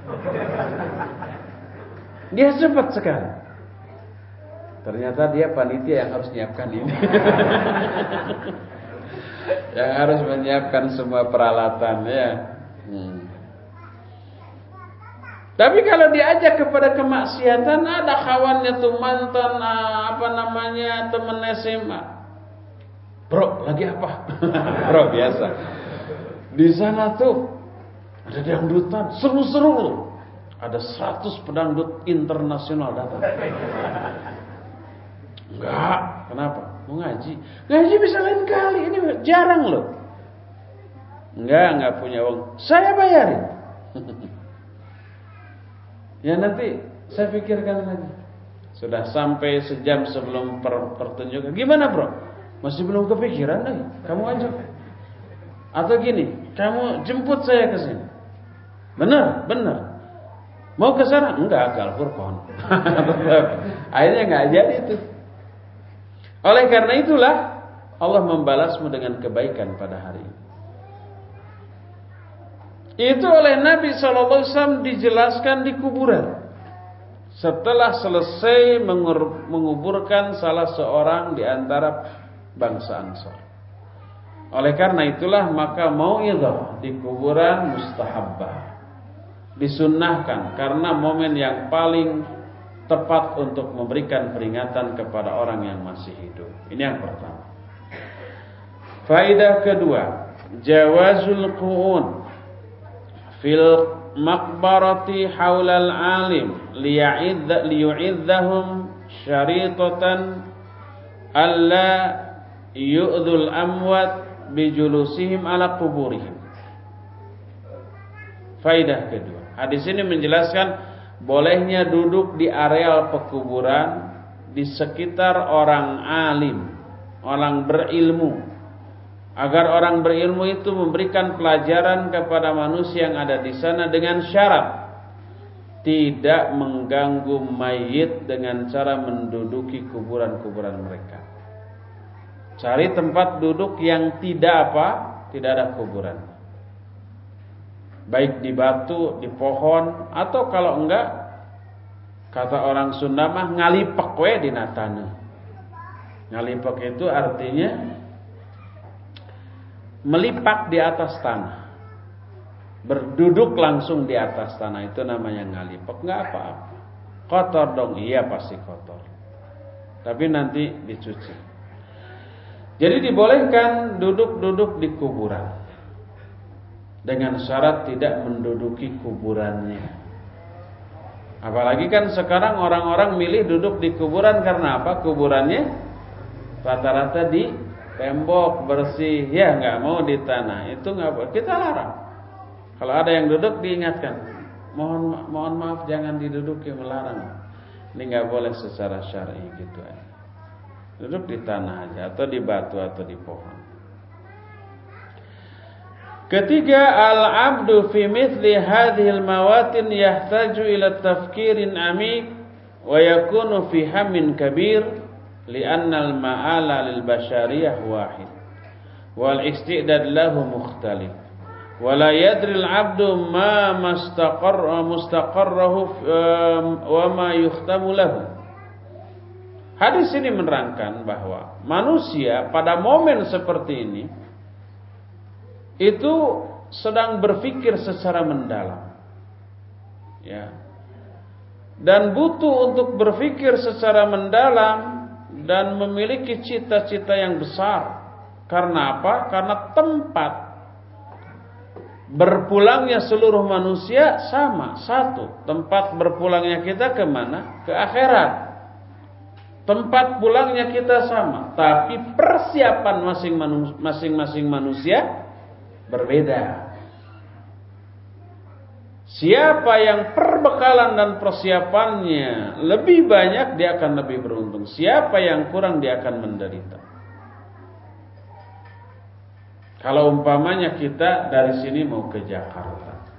Dia cepat sekali. Ternyata dia panitia yang harus menyiapkan ini. Yang harus menyiapkan semua peralatan ya. Tapi kalau diajak kepada kemaksiatan, ada kawannya tuh mantan temen SMA. Bro, lagi apa? Bro, biasa. Di sana tuh ada dangdutan, seru-seru loh. Ada 100 pedangdut internasional datang. Enggak, kenapa? Mau ngaji. Ngaji bisa lain kali, ini jarang loh. Enggak punya uang. Saya bayarin. Ya nanti saya pikirkan lagi. Sudah sampai sejam sebelum pertunjukan. Gimana bro? Masih belum kepikiran lagi. Kamu ajak. Atau gini, kamu jemput saya ke sini. Benar. Mau ke sana? Enggak, ke Al-Furqan. Akhirnya enggak jadi itu. Oleh karena itulah Allah membalasmu dengan kebaikan pada hari ini. Itu oleh Nabi SAW dijelaskan di kuburan. Setelah selesai menguburkan salah seorang di antara bangsa Ansar. Oleh karena itulah maka mau'izah di kuburan mustahabbah. Disunnahkan karena momen yang paling tepat untuk memberikan peringatan kepada orang yang masih hidup. Ini yang pertama. Faedah kedua, jawazul qu'ud fil maqbarati haulal alim liyu'idzahum syaritatan alla yu'dzul amwat bijulusihim ala kuburihim. Faedah kedua, hadis ini menjelaskan bolehnya duduk di areal pekuburan di sekitar orang alim, orang berilmu, agar orang berilmu itu memberikan pelajaran kepada manusia yang ada di sana dengan syarat tidak mengganggu mayit dengan cara menduduki kuburan-kuburan mereka. Cari tempat duduk yang tidak ada kuburan. Baik di batu, di pohon, atau kalau enggak Kata orang Sunda mah ngalipek we dina taneuh. Ngalipek itu artinya melipak di atas tanah. Berduduk langsung di atas tanah, itu namanya ngalipek. Enggak apa-apa. Kotor dong, iya pasti kotor. Tapi nanti dicuci. Jadi dibolehkan duduk-duduk di kuburan. Dengan syarat tidak menduduki kuburannya. Apalagi kan sekarang orang-orang milih duduk di kuburan karena apa? Kuburannya rata-rata di tembok bersih, ya nggak mau di tanah. Itu nggak boleh. Kita larang. Kalau ada yang duduk diingatkan, mohon maaf jangan diduduki, melarang. Ini nggak boleh secara syar'i gitu aja. Duduk di tanah aja atau di batu atau di pohon. Ketiga, al-'abdu fi mithli hadhil mawatin yahtaju ila tafkirin amik wa yakunu fi hammin kabir li'anna al-ma'ala lil bashariyah wahid wal istidad lahu mukhtalif wa la yadri al-'abdu ma mustaqarrahu wa ma yukhtamu lahu. Hadis ini menerangkan bahwa manusia pada momen seperti ini itu sedang berpikir secara mendalam, ya, dan butuh untuk berpikir secara mendalam dan memiliki cita-cita yang besar. Karena apa? Karena tempat berpulangnya seluruh manusia sama, satu. Tempat berpulangnya kita kemana? Ke akhirat. Tempat pulangnya kita sama, tapi persiapan masing-masing manusia berbeda. Siapa yang perbekalan dan persiapannya lebih banyak, dia akan lebih beruntung. Siapa yang kurang, dia akan menderita. Kalau umpamanya kita dari sini mau ke Jakarta,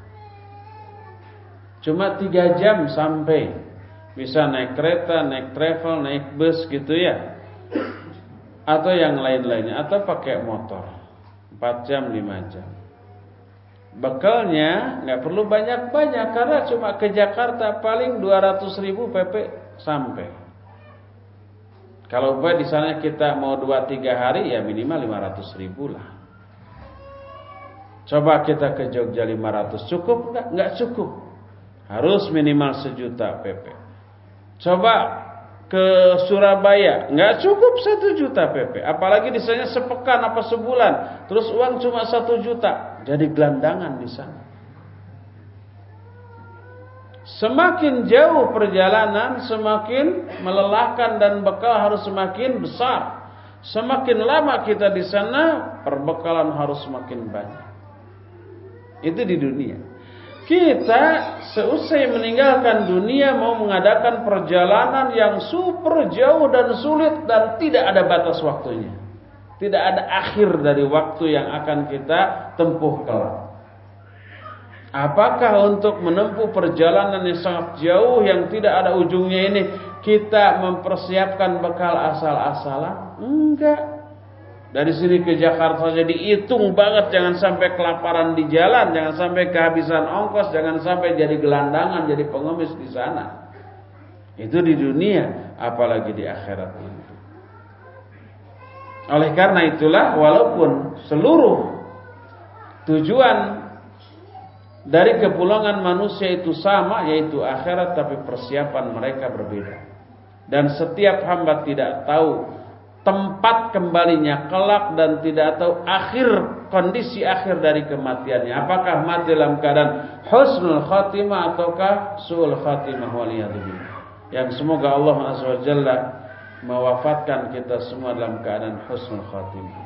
cuma 3 jam sampai, bisa naik kereta, naik travel, naik bus gitu ya, atau yang lain-lainnya, atau pakai motor 4 jam, 5 jam. Bekalnya nggak perlu banyak-banyak, karena cuma ke Jakarta paling 200.000 PP sampai. Kalau di sana kita mau 2-3 hari, ya minimal 500.000 lah. Coba kita ke Jogja 500, cukup nggak? Nggak cukup. Harus minimal 1 juta PP. Coba ke Surabaya, nggak cukup 1 juta PP. Apalagi di sana sepekan apa sebulan, terus uang cuma 1 juta, jadi gelandangan di sana. Semakin jauh perjalanan, semakin melelahkan dan bekal harus semakin besar. Semakin lama kita di sana, perbekalan harus semakin banyak. Itu di dunia. Kita seusai meninggalkan dunia mau mengadakan perjalanan yang super jauh dan sulit dan tidak ada batas waktunya. Tidak ada akhir dari waktu yang akan kita tempuh kelak. Apakah untuk menempuh perjalanan yang sangat jauh yang tidak ada ujungnya ini kita mempersiapkan bekal asal-asalan? Enggak. Dari sini ke Jakarta saja dihitung banget, jangan sampai kelaparan di jalan, jangan sampai kehabisan ongkos, jangan sampai jadi gelandangan, jadi pengemis di sana. Itu di dunia, apalagi di akhirat ini. Oleh karena itulah, walaupun seluruh tujuan dari kepulangan manusia itu sama, yaitu akhirat, tapi persiapan mereka berbeda. Dan setiap hamba tidak tahu tempat kembalinya kelak dan tidak tahu kondisi akhir dari kematiannya. Apakah mati dalam keadaan husnul khatimah ataukah su'ul khatimah, waliyadzubillah. Yang semoga Allah Azza wa Jalla mewafatkan kita semua dalam keadaan husnul khatimah.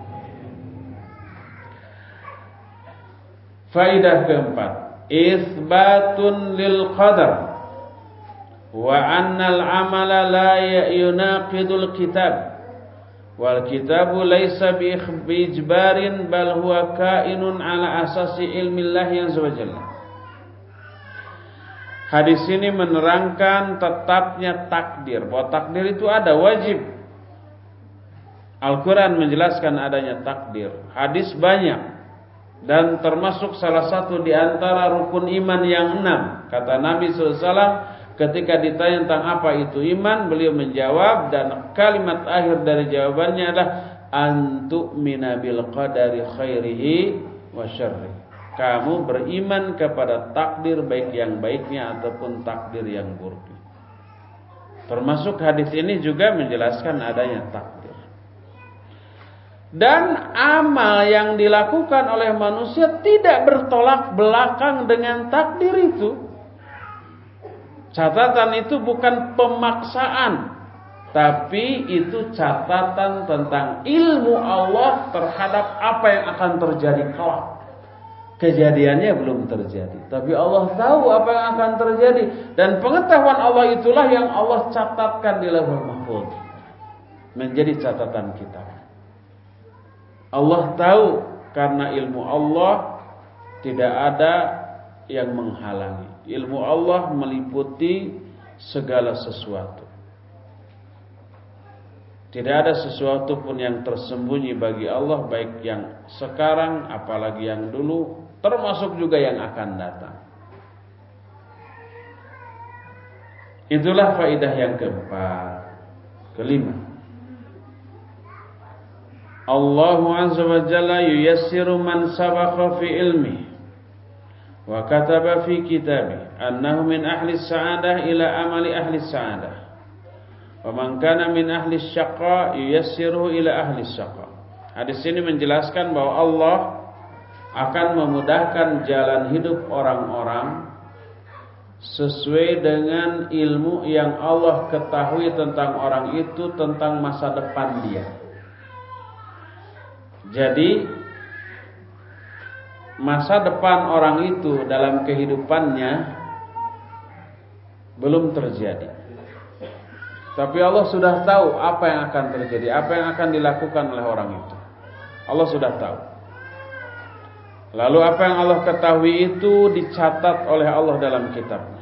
Faidah keempat, itsbatun lil qadar wa annal amala la yunaqidul kitab. Wal kitabu laisa bi ijbarin bal huwa kainun ala asasi ilmillah azza wajalla. Hadis ini menerangkan tetapnya takdir, bahwa takdir itu ada, wajib. Al-Quran menjelaskan adanya takdir. Hadis banyak dan termasuk salah satu di antara rukun iman yang 6. Kata Nabi SAW, Ketika ditanya tentang apa itu iman, beliau menjawab dan kalimat akhir dari jawabannya adalah antu'mina bil qadari khairihi wa syarrihi. Kamu beriman kepada takdir baik yang baiknya ataupun takdir yang buruknya. Termasuk hadis ini juga menjelaskan adanya takdir. Dan amal yang dilakukan oleh manusia tidak bertolak belakang dengan takdir itu. Catatan itu bukan pemaksaan, tapi itu catatan tentang ilmu Allah terhadap apa yang akan terjadi kelak. Kejadiannya belum terjadi, tapi Allah tahu apa yang akan terjadi, dan pengetahuan Allah itulah yang Allah catatkan di Lauhul Mahfuz menjadi catatan kita. Allah tahu, karena ilmu Allah tidak ada yang menghalangi. Ilmu Allah meliputi segala sesuatu. Tidak ada sesuatu pun yang tersembunyi bagi Allah, baik yang sekarang apalagi yang dulu, termasuk juga yang akan datang. Itulah faedah yang keempat. Kelima, Allah Azza wa Jalla yuyassiru man sabaqa fi ilmi wa kataba fi kitabi annahu min ahli sa'adah ila amali ahli sa'adah. Wa man kana min ahli syaqqa yuyassiruhu ila ahli syaqqa. Hadis ini menjelaskan bahwa Allah akan memudahkan jalan hidup orang-orang sesuai dengan ilmu yang Allah ketahui tentang orang itu, tentang masa depan dia. Jadi masa depan orang itu dalam kehidupannya belum terjadi, tapi Allah sudah tahu apa yang akan terjadi, apa yang akan dilakukan oleh orang itu. Allah sudah tahu. Lalu apa yang Allah ketahui itu dicatat oleh Allah dalam kitabnya.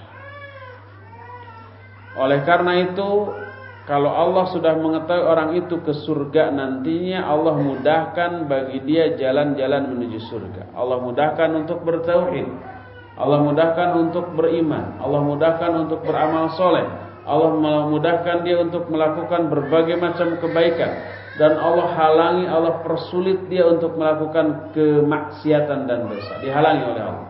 Oleh karena itu, kalau Allah sudah mengetahui orang itu ke surga nantinya, Allah mudahkan bagi dia jalan-jalan menuju surga. Allah mudahkan untuk bertauhid, Allah mudahkan untuk beriman, Allah mudahkan untuk beramal soleh, Allah memudahkan dia untuk melakukan berbagai macam kebaikan, dan Allah halangi, Allah persulit dia untuk melakukan kemaksiatan dan dosa, dihalangi oleh Allah.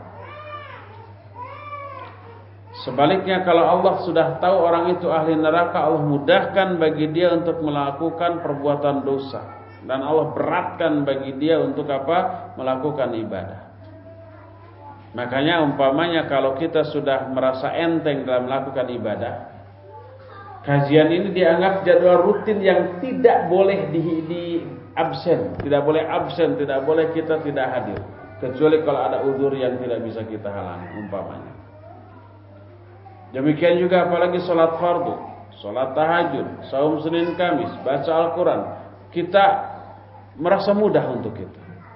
Sebaliknya, kalau Allah sudah tahu orang itu ahli neraka, Allah mudahkan bagi dia untuk melakukan perbuatan dosa, dan Allah beratkan bagi dia untuk apa? Melakukan ibadah. Makanya umpamanya kalau kita sudah merasa enteng dalam melakukan ibadah, kajian ini dianggap jadwal rutin yang tidak boleh di absen, tidak boleh absen, tidak boleh kita tidak hadir, kecuali kalau ada uzur yang tidak bisa kita halangi umpamanya. Demikian juga apalagi sholat fardu, sholat tahajud, saum Senin Kamis, baca Al-Quran, kita merasa mudah untuk itu.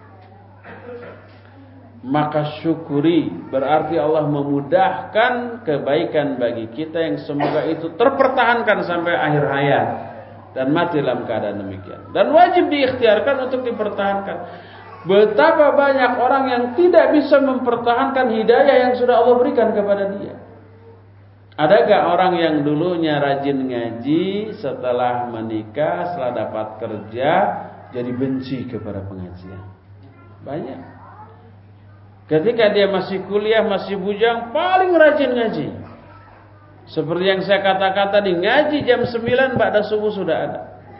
Maka syukuri, berarti Allah memudahkan kebaikan bagi kita yang semoga itu terpertahankan sampai akhir hayat dan mati dalam keadaan demikian. Dan wajib diikhtiarkan untuk dipertahankan. Betapa banyak orang yang tidak bisa mempertahankan hidayah yang sudah Allah berikan kepada dia. Adakah orang yang dulunya rajin ngaji, setelah menikah, setelah dapat kerja, jadi benci kepada pengajian? Banyak. Ketika dia masih kuliah, masih bujang, paling rajin ngaji. Seperti yang saya katakan tadi, ngaji jam 9 ba'da subuh sudah ada.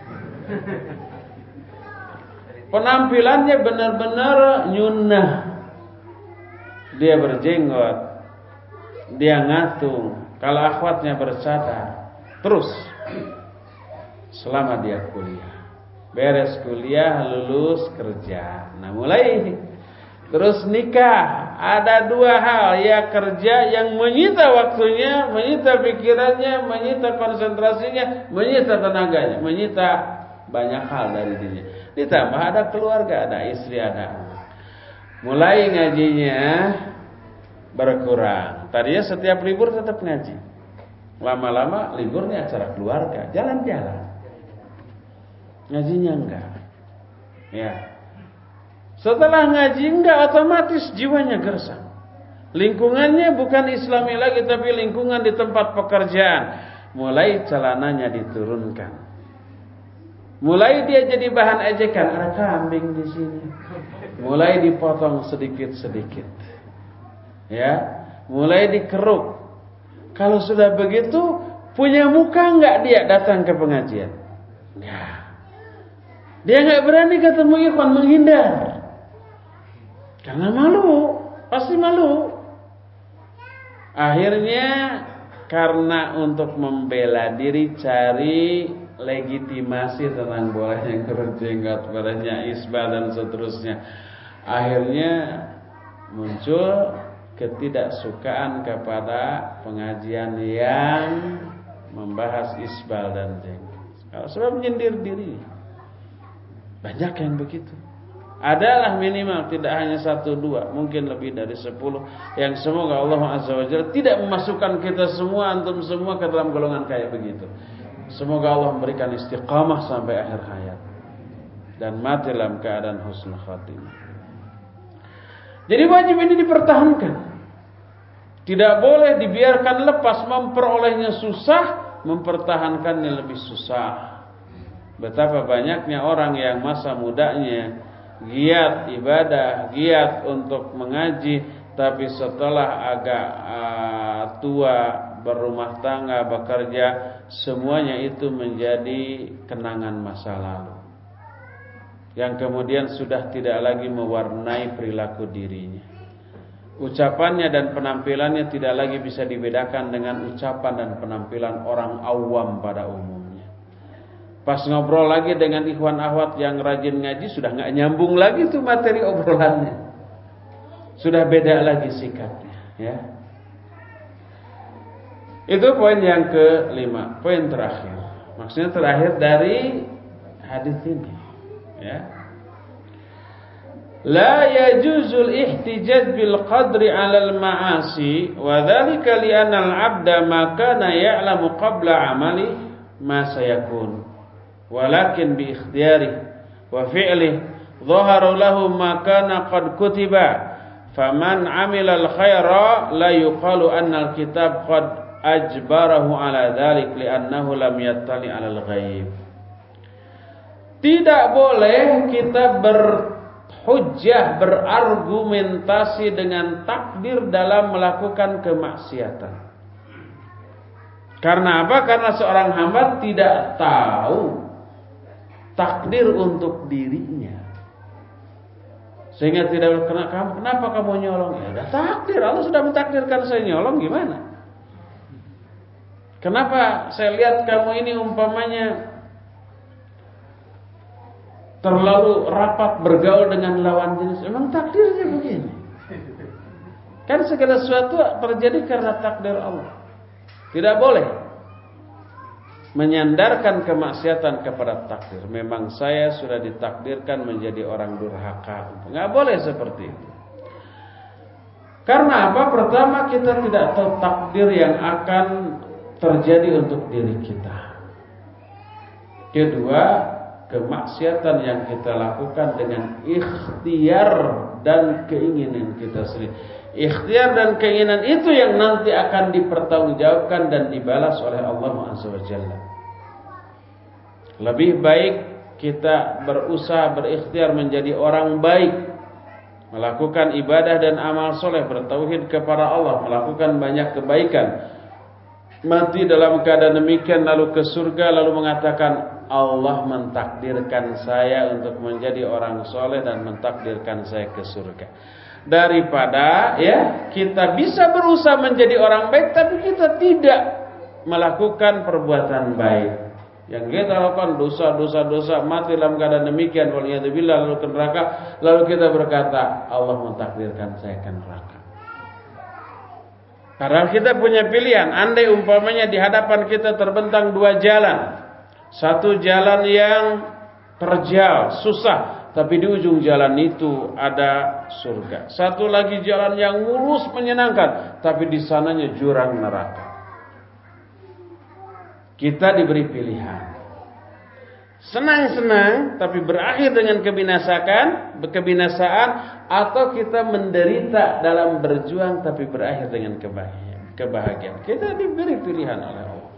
Penampilannya benar-benar nyunnah. Dia berjenggot, dia ngatung. Kalau akhwatnya bercadar, terus selama dia kuliah, beres kuliah, lulus kerja. Nah mulai terus nikah. Ada dua hal, ya kerja yang menyita waktunya, menyita pikirannya, menyita konsentrasinya, menyita tenaganya, menyita banyak hal dari dirinya. Ditambah ada keluarga, ada istri, ada anak. Mulai ngajinya berkurang. Tadinya setiap libur tetap ngaji. Lama-lama liburnya acara keluarga, jalan-jalan. Ngajinya enggak. Ya. Setelah ngaji enggak, otomatis jiwanya gersang. Lingkungannya bukan Islami lagi, tapi lingkungan di tempat pekerjaan. Mulai celananya diturunkan. Mulai dia jadi bahan ejekan. Ada kambing di sini. Mulai dipotong sedikit-sedikit. Ya, mulai dikeruk. Kalau sudah begitu, punya muka enggak dia datang ke pengajian? Enggak. Dia enggak berani ketemu ikhwan, menghindar. Karena malu, pasti malu. Akhirnya karena untuk membela diri cari legitimasi tentang bolehnya berjenggot, bolehnya isbal dan seterusnya. Akhirnya muncul ketidaksukaan kepada pengajian yang membahas isbal dan jenggot. Kalau sebab menyindir diri. Banyak yang begitu. Adalah minimal tidak hanya 1, 2, mungkin lebih dari 10 yang semoga Allah Azza wa Jalla tidak memasukkan kita semua, antum semua ke dalam golongan kayak begitu. Semoga Allah memberikan istiqamah sampai akhir hayat dan mati dalam keadaan husnul khatimah. Jadi wajib ini dipertahankan. Tidak boleh dibiarkan lepas, memperolehnya susah, mempertahankannya lebih susah. Betapa banyaknya orang yang masa mudanya giat ibadah, giat untuk mengaji, tapi setelah agak tua, berumah tangga, bekerja, semuanya itu menjadi kenangan masa lalu yang kemudian sudah tidak lagi mewarnai perilaku dirinya. Ucapannya dan penampilannya tidak lagi bisa dibedakan dengan ucapan dan penampilan orang awam pada umumnya. Pas ngobrol lagi dengan ikhwan akhwat yang rajin ngaji, sudah gak nyambung lagi tuh materi obrolannya. Sudah beda lagi sikapnya, ya. Itu poin yang kelima, poin terakhir. Maksudnya terakhir dari hadis ini, ya. La yajuzul ihtijaj bil qadri 'alal ma'asi wa dzalika li anna al-'abda ma kana ya'lamu qabla 'amali ma sayakun. Walakin bi ikhtiyarihi wa fi'lihi dhahara lahu ma kana qad kutiba faman 'amila al-khaira la yuqalu anna al-kitab qad ajbarahu 'ala dhalik li'annahu lam yattali 'ala al-ghaib. Tidak boleh kita berhujjah, berargumentasi dengan takdir dalam melakukan kemaksiatan. Karena apa? Karena seorang hamba tidak tahu takdir untuk dirinya, sehingga tidak kenapa kamu nyolong? Ya udah takdir, Allah sudah mentakdirkan saya nyolong, gimana? Kenapa saya lihat kamu ini umpamanya terlalu rapat bergaul dengan lawan jenis? Emang takdirnya begini. Kan segala sesuatu terjadi karena takdir Allah. Tidak boleh menyandarkan kemaksiatan kepada takdir. Memang saya sudah ditakdirkan menjadi orang durhaka. Enggak boleh seperti itu. Karena apa? Pertama, kita tidak tahu takdir yang akan terjadi untuk diri kita. Kedua, kemaksiatan yang kita lakukan dengan ikhtiar dan keinginan kita sendiri. Ikhtiar dan keinginan itu yang nanti akan dipertanggungjawabkan dan dibalas oleh Allah Azza wa Jalla. Lebih baik kita berusaha berikhtiar menjadi orang baik, melakukan ibadah dan amal soleh, bertauhid kepada Allah, melakukan banyak kebaikan, mati dalam keadaan demikian lalu ke surga, lalu mengatakan Allah mentakdirkan saya untuk menjadi orang soleh dan mentakdirkan saya ke surga, daripada ya kita bisa berusaha menjadi orang baik tapi kita tidak melakukan perbuatan baik. Yang kita lakukan dosa, mati dalam keadaan demikian, waliyadzubillah, lalu ke neraka, lalu kita berkata Allah mentakdirkan saya ke neraka. Padahal kita punya pilihan. Andai umpamanya di hadapan kita terbentang dua jalan, satu jalan yang terjal, susah, tapi di ujung jalan itu ada surga. Satu lagi jalan yang mulus menyenangkan, tapi di sananya jurang neraka. Kita diberi pilihan. senang-senang tapi berakhir dengan kebinasaan, atau kita menderita dalam berjuang tapi berakhir dengan kebahagiaan. Kita diberi pilihan oleh Allah.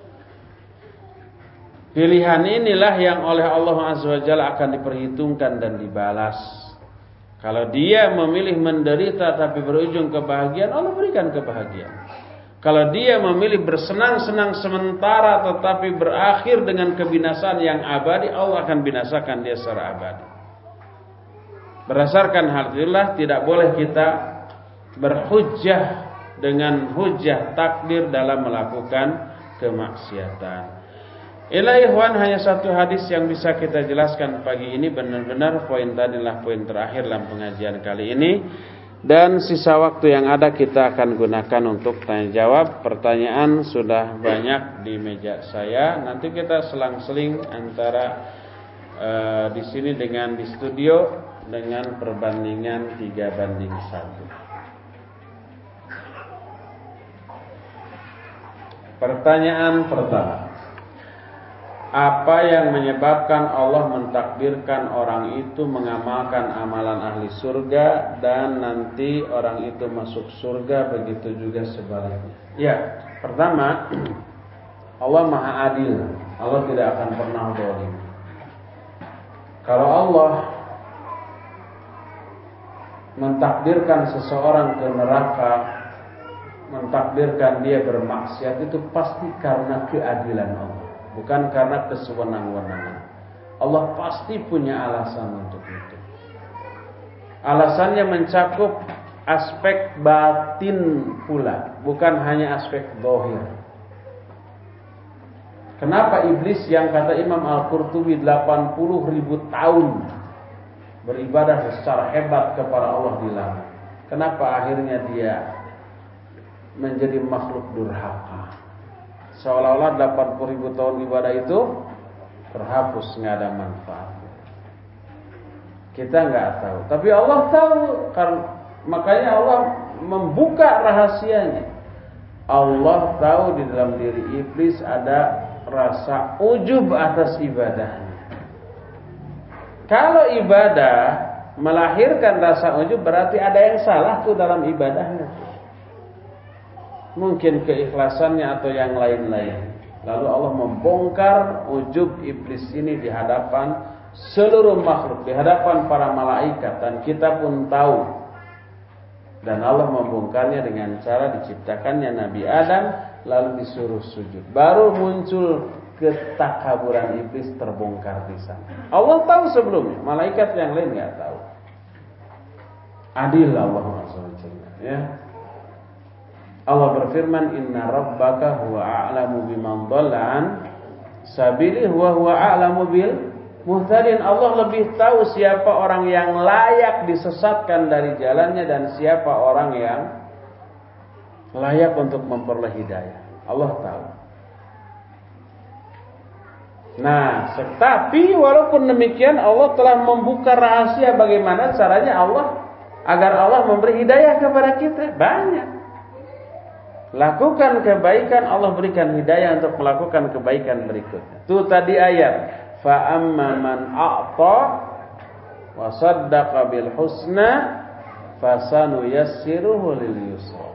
Pilihan inilah yang oleh Allah Azza wa Jalla akan diperhitungkan dan dibalas. Kalau dia memilih menderita tapi berujung kebahagiaan, Allah berikan kebahagiaan. Kalau dia memilih bersenang-senang sementara tetapi berakhir dengan kebinasaan yang abadi, Allah akan binasakan dia secara abadi. Berdasarkan hal itulah tidak boleh kita berhujjah dengan hujjah takdir dalam melakukan kemaksiatan. Ila ikhwan, hanya satu hadis yang bisa kita jelaskan pagi ini. Benar-benar poin tadi adalah poin terakhir dalam pengajian kali ini. Dan sisa waktu yang ada kita akan gunakan untuk tanya jawab. Pertanyaan sudah banyak di meja saya. Nanti kita selang-seling antara di sini dengan di studio dengan perbandingan 3:1. Pertanyaan pertama. Apa yang menyebabkan Allah mentakdirkan orang itu mengamalkan amalan ahli surga dan nanti orang itu masuk surga, begitu juga sebaliknya? Ya, pertama, Allah Maha Adil. Allah tidak akan pernah zalim. Kalau Allah mentakdirkan seseorang ke neraka, mentakdirkan dia bermaksiat, itu pasti karena keadilan Allah, bukan karena kesewenang-wenangan. Allah pasti punya alasan untuk itu. Alasannya mencakup aspek batin pula, bukan hanya aspek zahir. Kenapa iblis yang kata Imam Al-Qurtubi 80.000 tahun beribadah secara hebat kepada Allah di langit, kenapa akhirnya dia menjadi makhluk durhaka? Seolah-olah 80.000 tahun ibadah itu terhapus, nggak ada manfaat. Kita nggak tahu, tapi Allah tahu. Makanya Allah membuka rahasianya. Allah tahu di dalam diri iblis ada rasa ujub atas ibadahnya. Kalau ibadah melahirkan rasa ujub, berarti ada yang salah tuh dalam ibadahnya. Mungkin keikhlasannya atau yang lain-lain. Lalu Allah membongkar ujub iblis ini di hadapan seluruh makhluk, di hadapan para malaikat, dan kita pun tahu. Dan Allah membongkarnya dengan cara diciptakannya Nabi Adam lalu disuruh sujud. Baru muncul ketakaburan iblis terbongkar di sana. Allah tahu sebelumnya, malaikat yang lain enggak tahu. Adil Allah SWT, ya. Allah berfirman, "Inna rabbaka huwa a'lamu biman dhalla an sabili wa huwa a'lamu bil muhtadin." Allah lebih tahu siapa orang yang layak disesatkan dari jalannya dan siapa orang yang layak untuk memperoleh hidayah. Allah tahu. Nah, tetapi walaupun demikian Allah telah membuka rahasia bagaimana caranya agar Allah memberi hidayah kepada kita. Banyak. Lakukan kebaikan, Allah berikan hidayah untuk melakukan kebaikan berikutnya. Itu tadi ayat, fa amma man a'ta wa saddaqa bil husna fasanuyassiruhu lil yusra.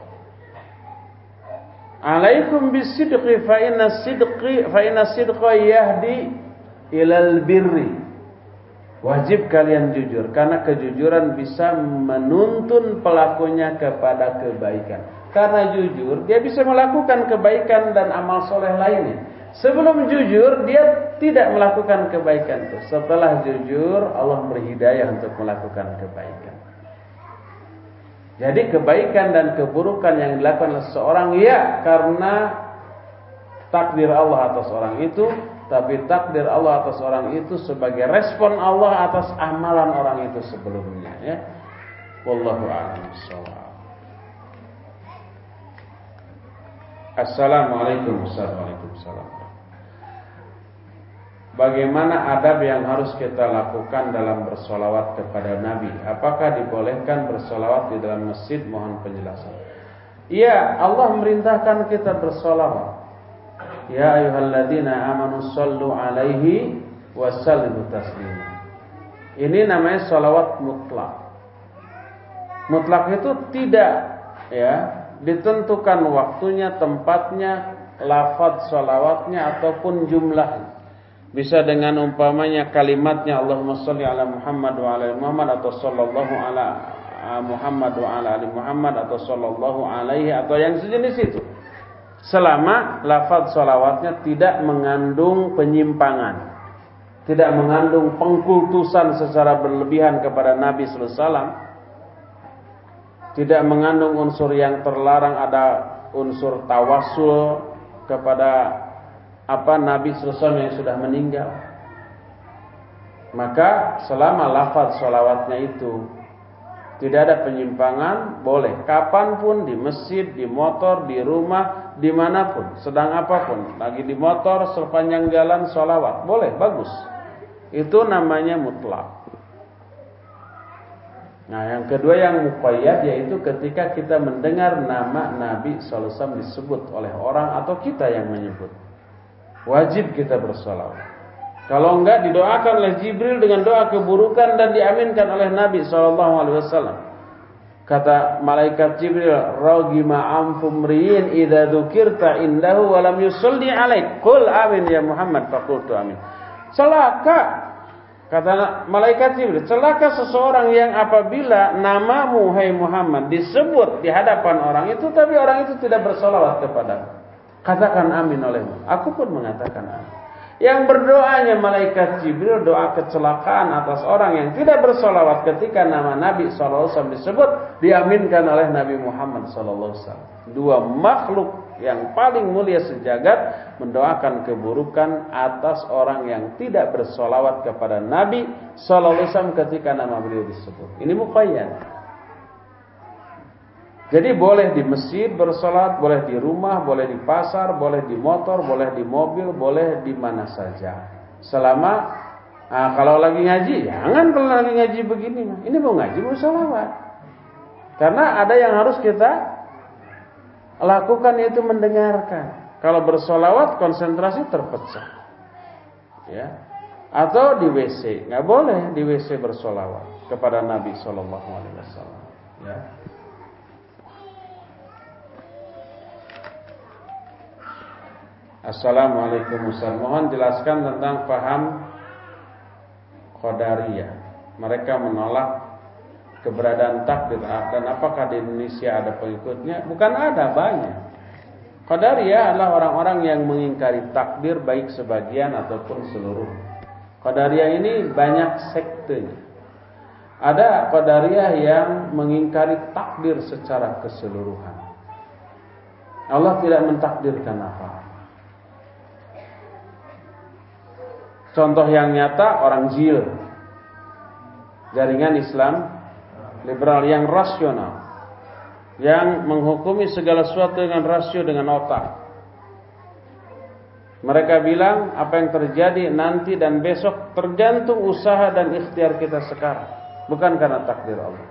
Alaikum bisidqi fa inna sidqa yahdi ilal birri. Wajib kalian jujur, karena kejujuran bisa menuntun pelakunya kepada kebaikan. Karena jujur, dia bisa melakukan kebaikan dan amal soleh lainnya. Sebelum jujur, dia tidak melakukan kebaikan itu. Setelah jujur, Allah beri hidayah untuk melakukan kebaikan. Jadi kebaikan dan keburukan yang dilakukan oleh seseorang, ya karena takdir Allah atas orang itu. Tapi takdir Allah atas orang itu sebagai respon Allah atas amalan orang itu sebelumnya, ya. Wallahu a'lam bishawab. Assalamualaikum warahmatullahi wabarakatuh. Bagaimana adab yang harus kita lakukan dalam bersolawat kepada Nabi? Apakah dibolehkan bersolawat di dalam masjid? Mohon penjelasan. Iya, Allah merintahkan kita bersolawat. Ya ayyuhalladzina amanu shallu alaihi wa sallimu taslima. Ini namanya sholawat mutlak. Mutlak itu tidak ditentukan waktunya, tempatnya, lafaz sholawatnya ataupun jumlahnya. Bisa dengan umpamanya kalimatnya Allahumma sholli ala Muhammad wa ala Muhammad, atau sallallahu ala Muhammad wa ala ali Muhammad, atau sallallahu alaihi, atau yang sejenis itu. Selama lafaz sholawatnya tidak mengandung penyimpangan, tidak mengandung pengkultusan secara berlebihan kepada Nabi sallallahu alaihi wasallam, tidak mengandung unsur yang terlarang, ada unsur tawassul kepada Nabi sallallahu alaihi wasallam yang sudah meninggal. Maka selama lafaz sholawatnya itu tidak ada penyimpangan, boleh kapanpun, di masjid, di motor, di rumah, dimanapun, sedang apapun, lagi di motor, sepanjang jalan sholawat, boleh, bagus. Itu namanya mutlak. Nah, yang kedua yang muqayyad, yaitu ketika kita mendengar nama Nabi sallallahu alaihi wasallam disebut oleh orang atau kita yang menyebut, wajib kita bersolawat. Kalau enggak, didoakan oleh Jibril dengan doa keburukan dan diaminkan oleh Nabi SAW. Kata malaikat Jibril, "Ragima anfum riyin idza dzukirta indahu wa lam yusalli alaik. Qul amin ya Muhammad." Faqultu amin. Celaka, kata malaikat Jibril, celaka seseorang yang apabila namamu hai Muhammad disebut di hadapan orang itu, tapi orang itu tidak bersolawat kepadamu. Katakan amin olehmu. Aku pun mengatakan amin. Yang berdoanya malaikat Jibril, doa kecelakaan atas orang yang tidak bersolawat ketika nama Nabi SAW disebut, diaminkan oleh Nabi Muhammad SAW. Dua makhluk yang paling mulia sejagat mendoakan keburukan atas orang yang tidak bersolawat kepada Nabi SAW ketika nama beliau disebut. Ini muqayyad. Jadi boleh di masjid bersolat, boleh di rumah, boleh di pasar, boleh di motor, boleh di mobil, boleh di mana saja. Selama kalau lagi ngaji, jangan kalau lagi ngaji begini. Ini mau ngaji, mau sholawat. Karena ada yang harus kita lakukan, yaitu mendengarkan. Kalau bersolawat konsentrasi terpecah. Ya. Atau di WC, nggak boleh di WC bersolawat kepada Nabi SAW. Ya. Assalamualaikum Ustaz, mohon jelaskan tentang paham Qadariyah. Mereka menolak keberadaan takdir, dan apakah di Indonesia ada pengikutnya? Bukan ada, banyak. Qadariyah adalah orang-orang yang mengingkari takdir, baik sebagian ataupun seluruh. Qadariyah ini banyak sektenya. Ada Qadariyah yang mengingkari takdir secara keseluruhan. Allah tidak mentakdirkan apa-apa. Contoh yang nyata, orang JIL, jaringan Islam liberal yang rasional, yang menghukumi segala sesuatu dengan rasio, dengan otak. Mereka bilang apa yang terjadi nanti dan besok tergantung usaha dan ikhtiar kita sekarang, bukan karena takdir Allah.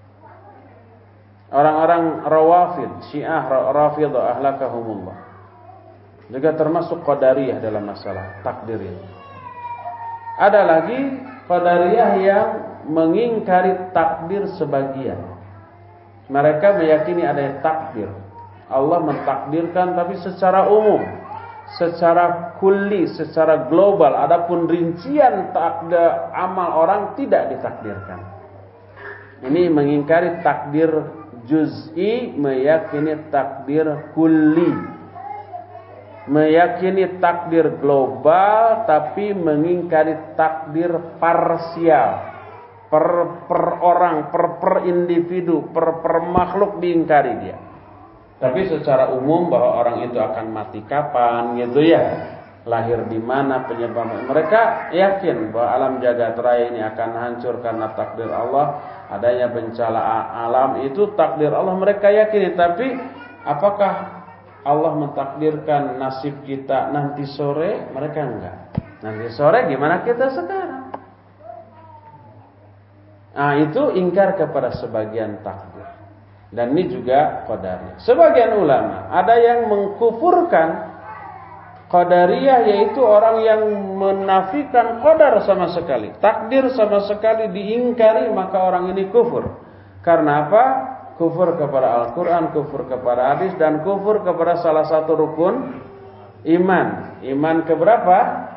Orang-orang Rawafid, Syiah Rafidah ahlakahumullah, juga termasuk Qadariyah dalam masalah takdir ini. Ada lagi Qadariyah yang mengingkari takdir sebagian. Mereka meyakini ada takdir. Allah mentakdirkan, tapi secara umum, secara kulli, secara global. Adapun rincian takdir amal orang tidak ditakdirkan. Ini mengingkari takdir juz'i, meyakini takdir kulli. Meyakini takdir global, tapi mengingkari takdir parsial. Per orang, per individu, per makhluk diingkari dia. Tapi secara umum bahwa orang itu akan mati kapan gitu ya, lahir di mana, penyebabnya. Mereka yakin bahwa alam jagat raya ini akan hancur karena takdir Allah. Adanya bencana alam itu takdir Allah, mereka yakini. Tapi apakah Allah mentakdirkan nasib kita nanti sore? Mereka enggak. Nanti sore gimana kita sekarang? Nah, itu ingkar kepada sebagian takdir. Dan ini juga qadariyah. Sebagian ulama ada yang mengkufurkan Qadariyah yaitu orang yang menafikan qadar sama sekali, takdir sama sekali diingkari, maka orang ini kufur. Karena apa? Kufur kepada Al-Quran, kufur kepada hadis, dan kufur kepada salah satu rukun iman. Iman keberapa?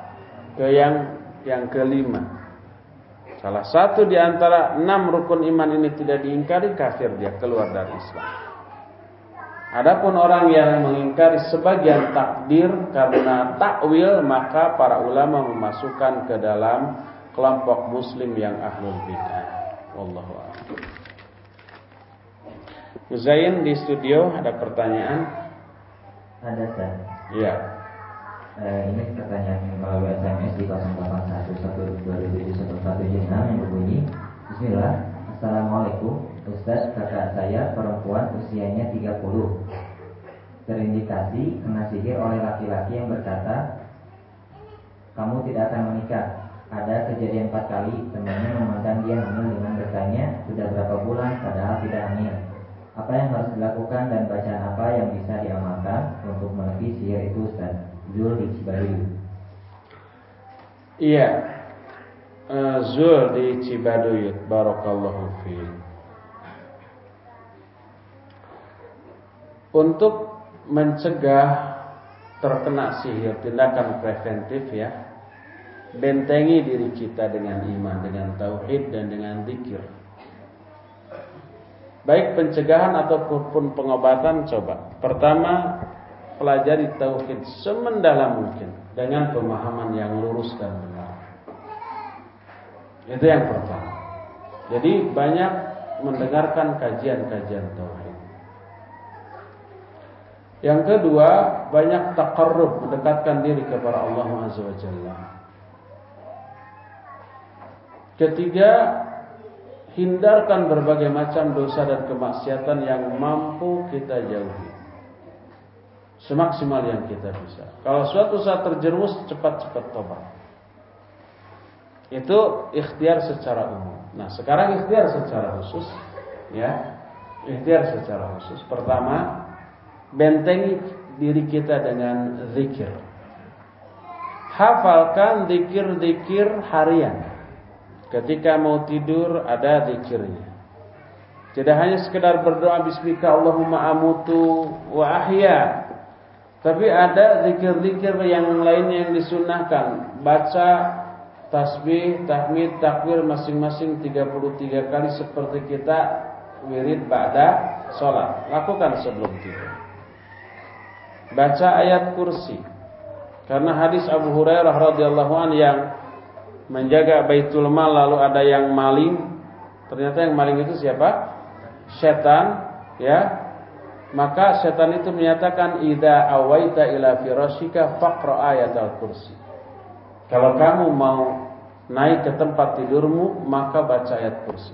Yang kelima. Salah satu di antara 6 rukun iman ini tidak diingkari, kafir dia, keluar dari Islam. Adapun orang yang mengingkari sebagian takdir karena takwil, maka para ulama memasukkan ke dalam kelompok muslim yang ahlul bid'ah. Wallahu a'lam. Zain di studio ada pertanyaan? Ada, Ustaz. Iya. Ini pertanyaan melalui SMS di 0811277146 yang berbunyi, Bismillah. Assalamualaikum Ustaz, kakak saya perempuan usianya 30 terindikasi kena sihir oleh laki-laki yang berkata kamu tidak akan menikah. Ada kejadian 4 kali temannya memandang dia hamil dengan bertanya sudah berapa bulan padahal tidak hamil. Apa yang harus dilakukan dan bacaan apa yang bisa diamalkan untuk menepis sihir itu, Ustaz? Zul di Cibaduyut. Iya, Zul di Cibaduyut. Barakallahu fiik. Untuk mencegah terkena sihir, tindakan preventif ya, bentengi diri kita dengan iman, dengan tauhid dan dengan zikir. Baik pencegahan ataupun pengobatan, coba. Pertama, pelajari tauhid semendalam mungkin dengan pemahaman yang lurus dan benar. Itu yang pertama. Jadi banyak mendengarkan kajian-kajian tauhid. Yang kedua, banyak taqarrub, mendekatkan diri kepada Allah Azza wa Jalla. Ketiga, hindarkan berbagai macam dosa dan kemaksiatan yang mampu kita jauhi semaksimal yang kita bisa. Kalau suatu saat terjerumus, cepat-cepat tobat. Itu ikhtiar secara umum. Nah, sekarang ikhtiar secara khusus, ya. Ikhtiar secara khusus. Pertama, bentengi diri kita dengan zikir. Hafalkan zikir-zikir harian. Ketika mau tidur ada zikirnya. Tidak hanya sekedar berdoa bismika Allahumma amutu wa ahya. Tapi ada zikir-zikir yang lainnya yang disunnahkan. Baca tasbih, tahmid, takbir masing-masing 33 kali seperti kita wirid ba'da sholat. Lakukan sebelum tidur. Baca ayat kursi. Karena hadis Abu Hurairah radhiyallahu anhu yang menjaga Baitul Mal lalu ada yang maling. Ternyata yang maling itu siapa? Setan, ya. Maka setan itu menyatakan idza awaita ila firasyika faqra ayatal kursi. Kalau kamu mau naik ke tempat tidurmu, maka baca ayat kursi.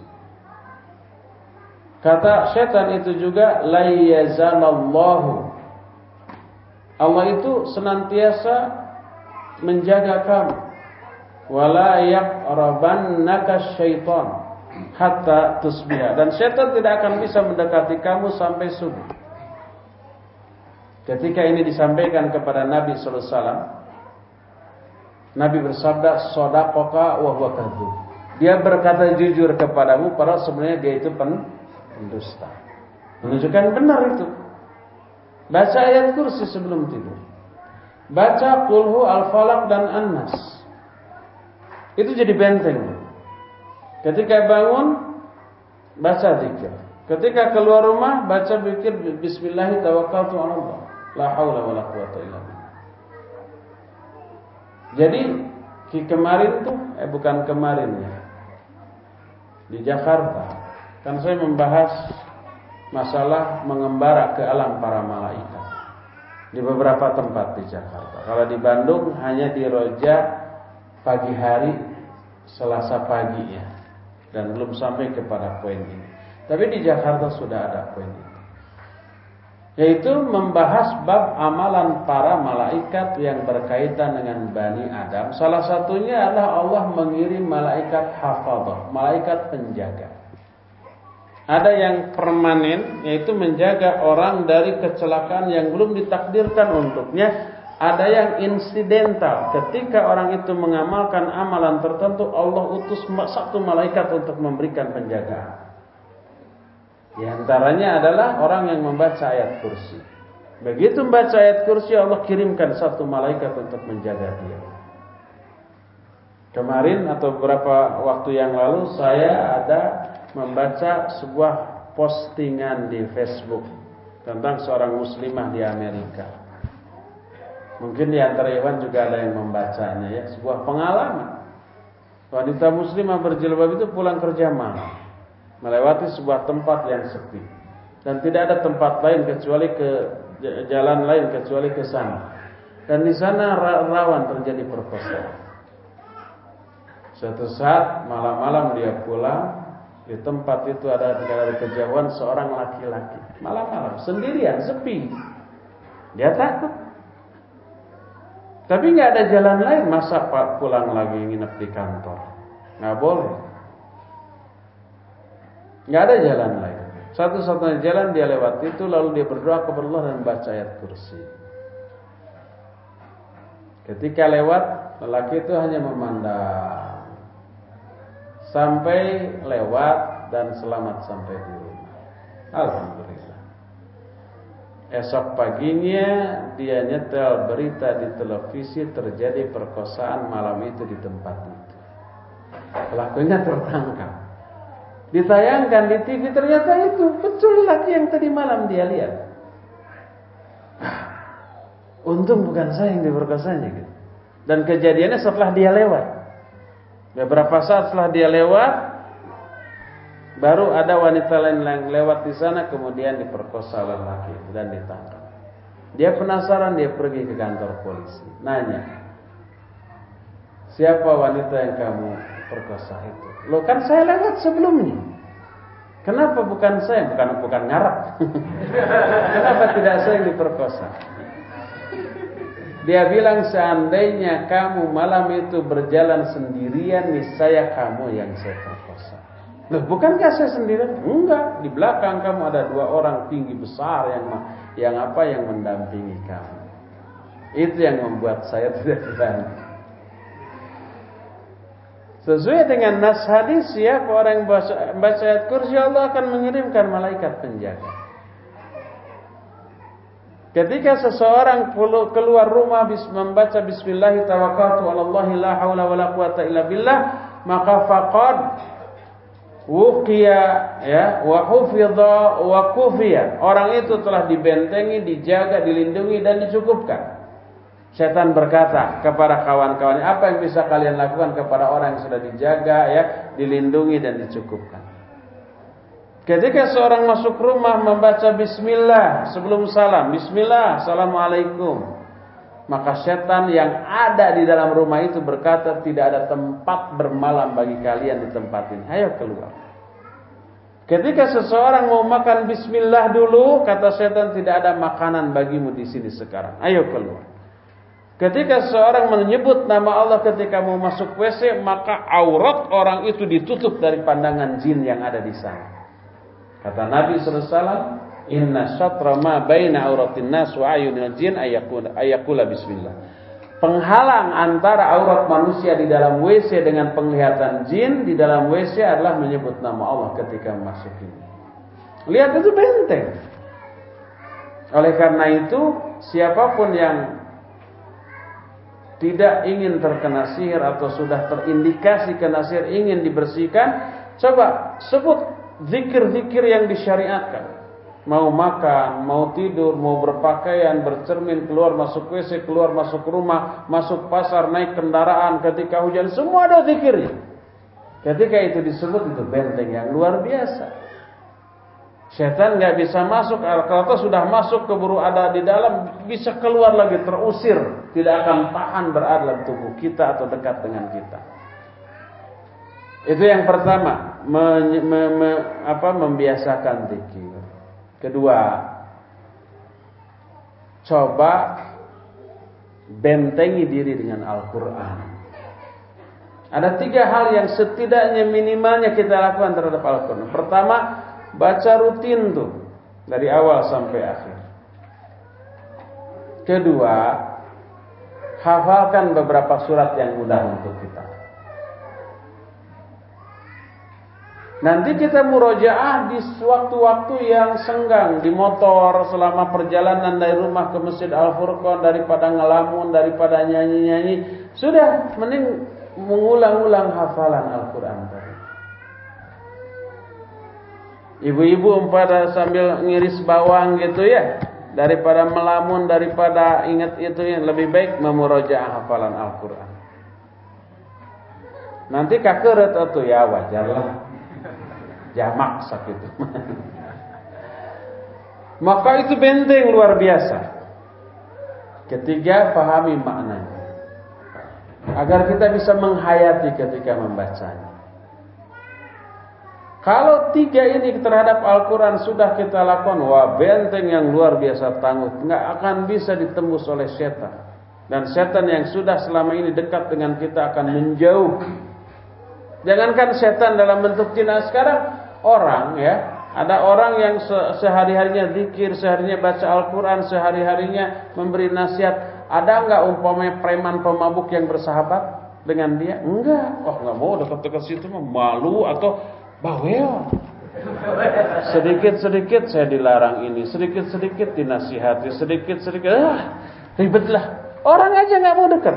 Kata setan itu juga la yazalallahu. Allah itu senantiasa menjaga kamu. Wala yaqrabannaka syaitan hatta tusbiha. Dan setan tidak akan bisa mendekati kamu sampai subuh. Ketika ini disampaikan kepada Nabi sallallahu alaihi wasallam, Nabi bersabda, "Shadaqaka wa huwa kadzdzub." Dia berkata jujur kepadamu, padahal sebenarnya dia itu pendusta. Menunjukkan benar itu. Baca ayat kursi sebelum tidur. Baca qul al-falaq dan an-nas. Itu jadi benteng. Ketika bangun, baca zikir. Ketika keluar rumah, baca zikir bismillah tawakkaltu 'ala Allah. La haula wala quwata illa billah. Jadi kemarin tuh bukan kemarin ya. Di Jakarta kan saya membahas masalah mengembara ke alam para malaikat di beberapa tempat di Jakarta. Kalau di Bandung hanya di Roja pagi hari Selasa pagi ya, dan belum sampai kepada poin ini. Tapi di Jakarta sudah ada poin ini, yaitu membahas bab amalan para malaikat yang berkaitan dengan Bani Adam. Salah satunya adalah Allah mengirim malaikat hafadhah, malaikat penjaga. Ada yang permanen, yaitu menjaga orang dari kecelakaan yang belum ditakdirkan untuknya. ada yang insidental. Ketika orang itu mengamalkan amalan tertentu, Allah utus satu malaikat untuk memberikan penjagaan. Di antaranya adalah orang yang membaca ayat kursi. Begitu membaca ayat kursi, Allah kirimkan satu malaikat untuk menjaga dia. Kemarin atau beberapa waktu yang lalu saya ada membaca sebuah postingan di Facebook tentang seorang muslimah di Amerika. Mungkin di antara Iwan juga ada yang membacanya ya, sebuah pengalaman. Wanita muslimah berjilbab itu pulang kerja malam, melewati sebuah tempat yang sepi dan tidak ada tempat lain kecuali ke jalan lain kecuali ke sana. Dan di sana rawan terjadi perkosaan. Suatu saat malam-malam dia pulang, di tempat itu ada di kejauhan seorang laki-laki. Malam-malam sendirian, sepi. Dia takut. Tapi nggak ada jalan lain, masa pulang lagi nginep di kantor? Nggak boleh. Nggak ada jalan lain. Satu-satunya jalan dia lewat itu, lalu dia berdoa kepada Allah dan baca ayat kursi. Ketika lewat, lelaki itu hanya memandang sampai lewat dan selamat sampai di rumah. Alhamdulillah. Esok paginya dia nyetel berita di televisi terjadi perkosaan malam itu di tempat itu. Pelakunya tertangkap. Ditayangkan di TV, ternyata itu betul laki yang tadi malam dia lihat. Untung bukan saya yang diperkosanya gitu. Dan kejadiannya setelah dia lewat. Beberapa saat setelah dia lewat, baru ada wanita lain yang lewat di sana, kemudian diperkosa oleh laki itu dan ditangkap. Dia penasaran, dia pergi ke kantor polisi, nanya, siapa wanita yang kamu perkosa itu? Loh, kan saya lewat sebelumnya. Kenapa bukan saya? Bukan ngarap. Kenapa tidak saya yang diperkosa? Dia bilang, seandainya kamu malam itu berjalan sendirian, niscaya kamu yang saya perkosa. Loh, bukankah saya sendirian? Enggak, di belakang kamu ada 2 orang tinggi besar yang mendampingi kamu. Itu yang membuat saya tidak berani. Sesuai dengan nas hadis, siapa orang yang baca ayat kursi, Allah akan mengirimkan malaikat penjaga. Ketika seseorang keluar rumah membaca bismillah tawakkaltu 'alallahi la haula wala quwata illa billah, maka faqad wuqiya ya wa hufidha wa kufiya. Orang itu telah dibentengi, dijaga, dilindungi dan dicukupkan. Setan berkata kepada kawan-kawannya, apa yang bisa kalian lakukan kepada orang yang sudah dijaga, ya, dilindungi dan dicukupkan. Ketika seorang masuk rumah membaca bismillah sebelum salam, bismillah, assalamualaikum, maka setan yang ada di dalam rumah itu berkata, tidak ada tempat bermalam bagi kalian di tempat ini, ayo keluar. Ketika seseorang mau makan bismillah dulu, kata setan, tidak ada makanan bagimu di sini sekarang, ayo keluar. Ketika seorang menyebut nama Allah ketika mau masuk WC, maka aurat orang itu ditutup dari pandangan jin yang ada di sana. Kata Nabi SAW, inna syatra ma baina auratin nas wa ayunil jin ayakula bismillah. Penghalang antara aurat manusia di dalam WC dengan penglihatan jin di dalam WC adalah menyebut nama Allah ketika masuk ini. Lihat, itu benteng. Oleh karena itu, siapapun yang tidak ingin terkena sihir atau sudah terindikasi kena sihir, ingin dibersihkan, coba sebut zikir-zikir yang disyariatkan. Mau makan, mau tidur, mau berpakaian, bercermin, keluar masuk WC, keluar masuk rumah, masuk pasar, naik kendaraan, ketika hujan, semua ada zikirnya. Ketika itu disebut, itu benteng yang luar biasa. Setan gak bisa masuk, kalau sudah masuk keburu ada di dalam, bisa keluar lagi, terusir, tidak akan tahan berada dalam tubuh kita atau dekat dengan kita. Itu yang pertama, membiasakan zikir. Kedua, coba bentengi diri dengan Al-Quran. Ada 3 hal yang setidaknya minimalnya kita lakukan terhadap Al-Quran. Pertama, baca rutin tuh dari awal sampai akhir. Kedua, hafalkan beberapa surat yang mudah untuk kita. Nanti kita murojaah di waktu-waktu yang senggang, di motor, selama perjalanan dari rumah ke Masjid Al-Furqan, daripada ngelamun, daripada nyanyi-nyanyi, sudah mending mengulang-ulang hafalan Al-Quran tadi. Ibu-ibu pada sambil ngiris bawang gitu ya, daripada melamun, daripada ingat itu, yang lebih baik memurojaah hafalan Al-Quran. Nanti kakeret atau ya wajarlah. Jamak sakitu. Maka itu benteng luar biasa. Ketiga, pahami maknanya, agar kita bisa menghayati ketika membacanya. Kalau tiga ini terhadap Al-Quran sudah kita lakukan, wah benteng yang luar biasa tangguh, nggak akan bisa ditembus oleh setan. Dan setan yang sudah selama ini dekat dengan kita akan menjauh. Jangankan setan dalam bentuk jin, sekarang orang ya, ada orang yang sehari-harinya zikir, seharinya baca Al-Quran, sehari-harinya memberi nasihat. Ada enggak umpamanya preman pemabuk yang bersahabat dengan dia? Enggak. Oh, enggak mau dekat-dekat situ, malu atau bawel. Sedikit-sedikit saya dilarang ini, sedikit-sedikit dinasihati, sedikit-sedikit ribetlah. Orang aja enggak mau dekat.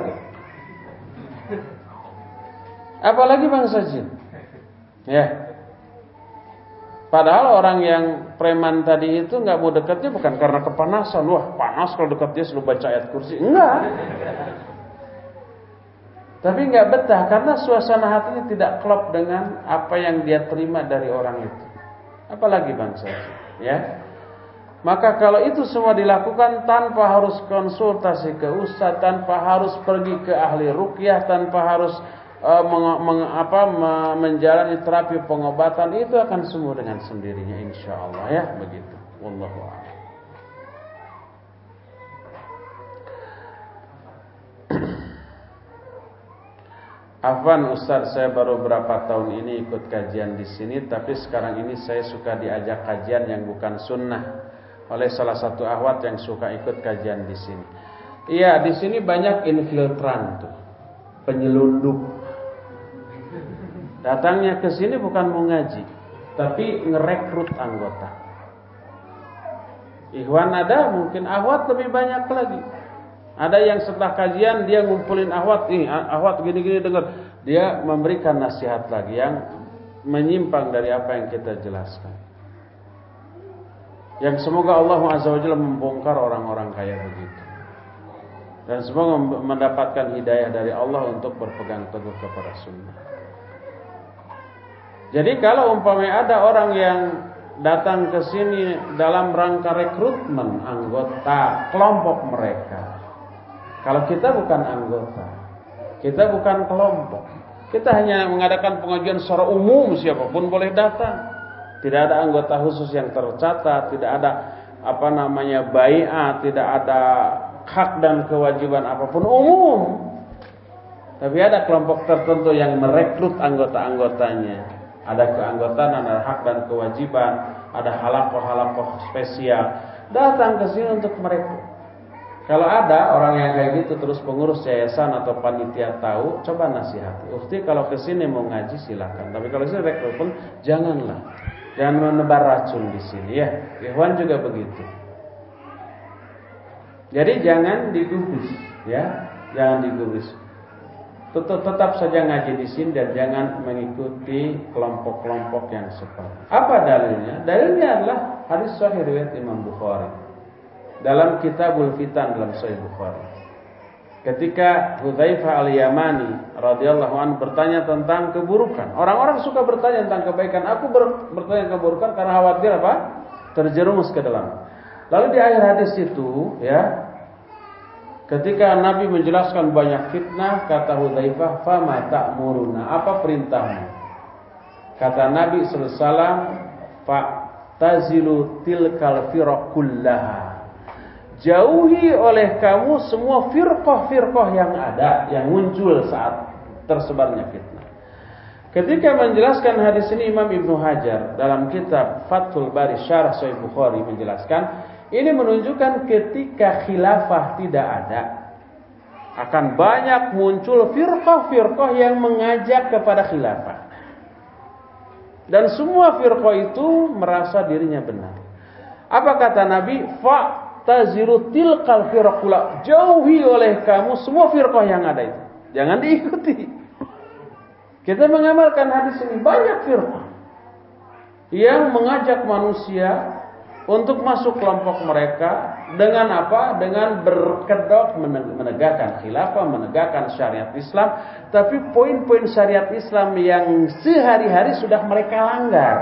Apalagi bangsa jin. Ya. Padahal orang yang preman tadi itu nggak mau dekatnya bukan karena kepanasan. Wah panas kalau dekat dia selalu baca ayat kursi. Enggak. Tapi nggak betah karena suasana hatinya tidak klop dengan apa yang dia terima dari orang itu. Apalagi bangsa ya. Maka kalau itu semua dilakukan tanpa harus konsultasi ke ustaz, tanpa harus pergi ke ahli ruqyah, tanpa harus menjalani terapi pengobatan, itu akan sembuh dengan sendirinya insyaallah ya, begitu. Wallahu a'lam. Afwan Ustaz, saya baru berapa tahun ini ikut kajian di sini, tapi sekarang ini saya suka diajak kajian yang bukan sunnah oleh salah satu akhwat yang suka ikut kajian di sini. Iya, di sini banyak infiltran tuh, penyelundup. Datangnya ke sini bukan mau ngaji, tapi ngerekrut anggota. Ikhwan ada, mungkin akhwat lebih banyak lagi. Ada yang setelah kajian dia ngumpulin akhwat, akhwat gini-gini dengar, dia memberikan nasihat lagi yang menyimpang dari apa yang kita jelaskan. Yang semoga Allah Azza wa Jalla membongkar orang-orang kaya begitu. Dan semoga mendapatkan hidayah dari Allah untuk berpegang teguh kepada sunnah. Jadi kalau umpamanya ada orang yang datang ke sini dalam rangka rekrutmen anggota kelompok mereka. Kalau kita bukan anggota, kita bukan kelompok. Kita hanya mengadakan pengajian secara umum, siapapun boleh datang. Tidak ada anggota khusus yang tercatat, tidak ada bai'ah, tidak ada hak dan kewajiban apapun, umum. Tapi ada kelompok tertentu yang merekrut anggota-anggotanya. Ada keanggotaan, ada hak dan kewajiban, ada halakoh-halakoh spesial. Datang ke sini untuk merekrut. Kalau ada orang yang kayak gitu, terus pengurus yayasan atau panitia tahu, coba nasihati. Ukti kalau ke sini mau ngaji silakan. Tapi kalau sini rekrut pun janganlah. Jangan menebar racun di sini ya. Ikhwan juga begitu. Jadi jangan digubris ya. Jangan digubris. Tetap saja ngaji di sini dan jangan mengikuti kelompok-kelompok yang seperti. Apa dalilnya? Dalilnya adalah hadis sahih riwayat Imam Bukhari dalam Kitabul Fitan dalam Sahih Bukhari. Ketika Hudzaifah Al-Yamani radhiyallahu anhu bertanya tentang keburukan. Orang-orang suka bertanya tentang kebaikan. Aku bertanya keburukan karena khawatir apa? Terjerumus ke dalam. Lalu di akhir hadis itu ya, ketika Nabi menjelaskan banyak fitnah, kata Hudzaifah, "Fama ta'muruna?" Apa perintahmu? Kata Nabi sallallahu alaihi wasallam, "Fa'tazilu tilkal firaqallaha." Jauhi oleh kamu semua firqah-firqah yang ada, yang muncul saat tersebarnya fitnah. Ketika menjelaskan hadis ini, Imam Ibnu Hajar dalam kitab Fathul Bari Syarah Sahih Bukhari menjelaskan, ini menunjukkan ketika khilafah tidak ada, Akan banyak muncul firqah-firqah yang mengajak kepada khilafah. Dan semua firqah itu merasa dirinya benar. Apa kata Nabi? Fa'taziru tilkal firqula. Jauhi oleh kamu semua firqah yang ada itu. Jangan diikuti. Kita mengamalkan hadis ini, banyak firqah yang mengajak manusia untuk masuk kelompok mereka dengan apa? Dengan berkedok menegakkan khilafah, menegakkan syariat Islam, tapi poin-poin syariat Islam yang sehari-hari sudah mereka langgar.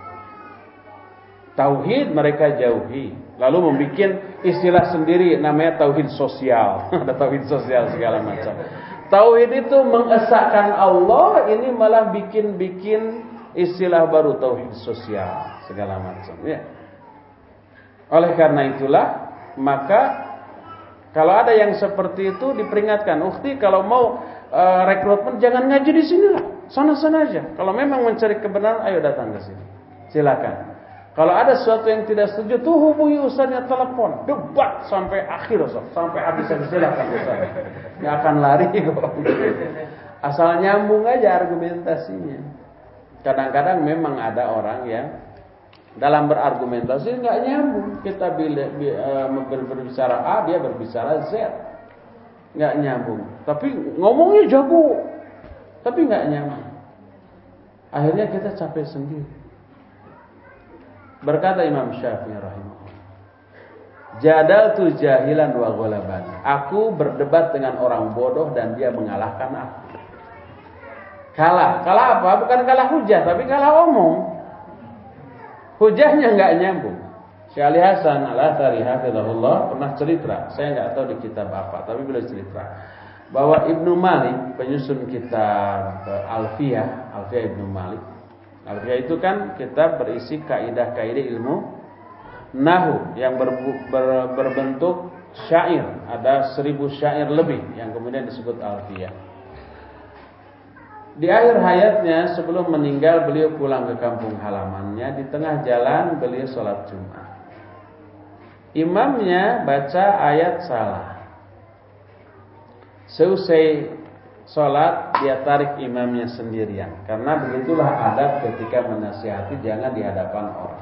Tauhid mereka jauhi, lalu membuat istilah sendiri namanya tauhid sosial. Ada tauhid sosial segala macam. Tauhid itu mengesahkan Allah, ini malah bikin istilah baru tauhid sosial segala macam, ya. Oleh karena itulah, maka kalau ada yang seperti itu diperingatkan, ukhti kalau mau rekrutmen jangan ngaji di sini lah, sana-sana aja. Kalau memang mencari kebenaran, ayo datang ke sini, silakan. Kalau ada sesuatu yang tidak setuju, tuh hubungi ustaznya, telepon, debat sampai akhir, sampai habis, silakan ustaz. Nggak akan lari kok. Asal nyambung aja argumentasinya. Kadang-kadang memang ada orang yang dalam berargumentasi nggak nyambung. Kita berbicara A, dia berbicara Z, nggak nyambung. Tapi ngomongnya jago, tapi nggak nyambung. Akhirnya kita capek sendiri. Berkata Imam Syafi'i rahimahullah, jadaltu jahilan wa ghalaban. Aku berdebat dengan orang bodoh dan dia mengalahkan aku. Kalah apa? Bukan kalah hujah, tapi kalah omong. Hujahnya nggak nyambung. Syekh Ali Hasan Al-Athari hafizahullah pernah cerita, saya nggak tahu di kitab apa, tapi beliau cerita bahwa Ibnu Malik, penyusun kitab Alfiyah Ibnu Malik. Alfiyah itu kan kitab berisi kaidah-kaidah ilmu nahwu yang berbentuk syair, ada 1000 syair lebih yang kemudian disebut Alfiyah. Di akhir hayatnya sebelum meninggal beliau pulang ke kampung halamannya. Di tengah jalan beliau sholat Jumat. Imamnya baca ayat salah. Seusai sholat dia tarik imamnya sendirian. Karena begitulah adab ketika menasihati, jangan di hadapan orang.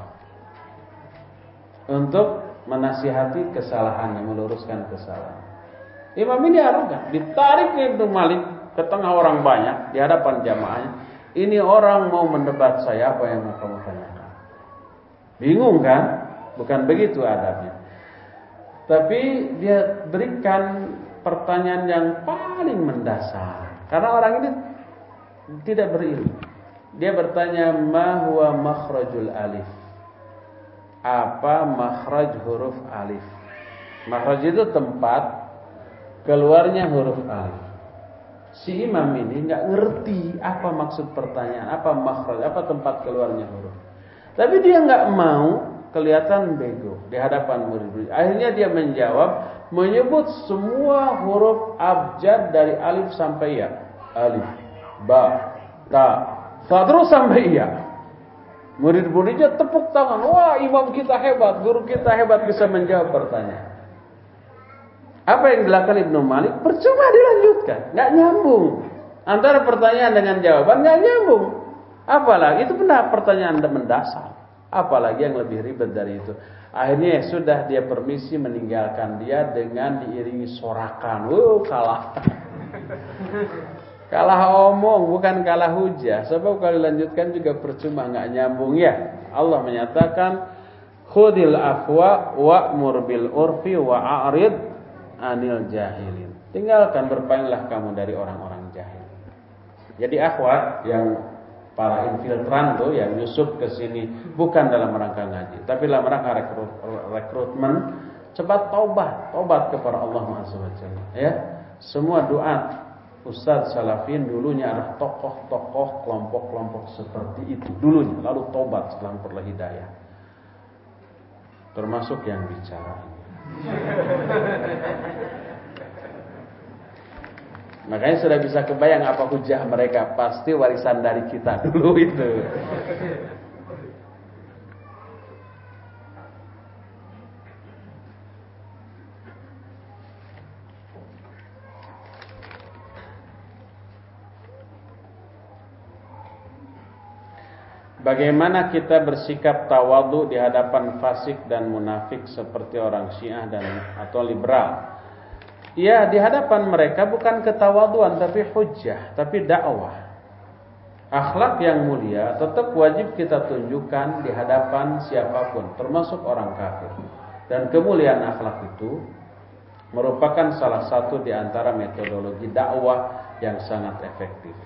Untuk menasihati kesalahannya, meluruskan kesalahan. Imam ini arogan, ditarik Ibnu Malik ke tengah orang banyak di hadapan jamaahnya. Ini orang mau mendebat saya, apa yang mau kamu tanyakan? Bingung kan? Bukan begitu adabnya. Tapi dia berikan pertanyaan yang paling mendasar. Karena orang ini tidak berilmu. Dia bertanya, ma huwa makhrajul alif? Apa makhraj huruf alif? Makhraj itu tempat keluarnya huruf alif. Si imam ini nggak ngerti apa maksud pertanyaan, apa makhraj, apa tempat keluarnya huruf. Tapi dia nggak mau kelihatan bego di hadapan murid-murid. Akhirnya dia menjawab, menyebut semua huruf abjad dari alif sampai ya. Alif, ba, ta, sa, terus sampai ya. Murid-muridnya tepuk tangan. Wah, imam kita hebat, guru kita hebat bisa menjawab pertanyaan. Apa yang dilakukan Ibnu Malik? Percuma dilanjutkan, nggak nyambung. Antara pertanyaan dengan jawaban nggak nyambung. Apalagi itu benar pertanyaan mendasar. Apalagi yang lebih ribet dari itu. Akhirnya ya sudah, dia permisi meninggalkan dia dengan diiringi sorakan. Kalah. Kalah omong, bukan kalah hujah. Sebab kalau dilanjutkan juga percuma, nggak nyambung ya. Allah menyatakan, khudil afwa wa'mur bil urfi wa'arid anil jahilin. Tinggalkan, berpalinglah kamu dari orang-orang jahil. Jadi akhwat yang para infiltran tuh yang nyusup ke sini bukan dalam rangka ngaji, tapi dalam rangka rekrutmen, cepat taubat kepada Allah SWT. Ya, semua doa Ustadz Salafin dulunya adalah tokoh-tokoh kelompok-kelompok seperti itu dulunya, lalu taubat setelah memperoleh hidayah. Termasuk yang bicara ini. Makanya sudah bisa kebayang apa hujah mereka. Pasti warisan dari kita dulu itu. Bagaimana kita bersikap tawadhu di hadapan fasik dan munafik seperti orang Syiah atau liberal? Ya, di hadapan mereka bukan ketawaduan tapi hujjah, tapi dakwah. Akhlak yang mulia tetap wajib kita tunjukkan di hadapan siapapun, termasuk orang kafir. Dan kemuliaan akhlak itu merupakan salah satu di antara metodologi dakwah yang sangat efektif.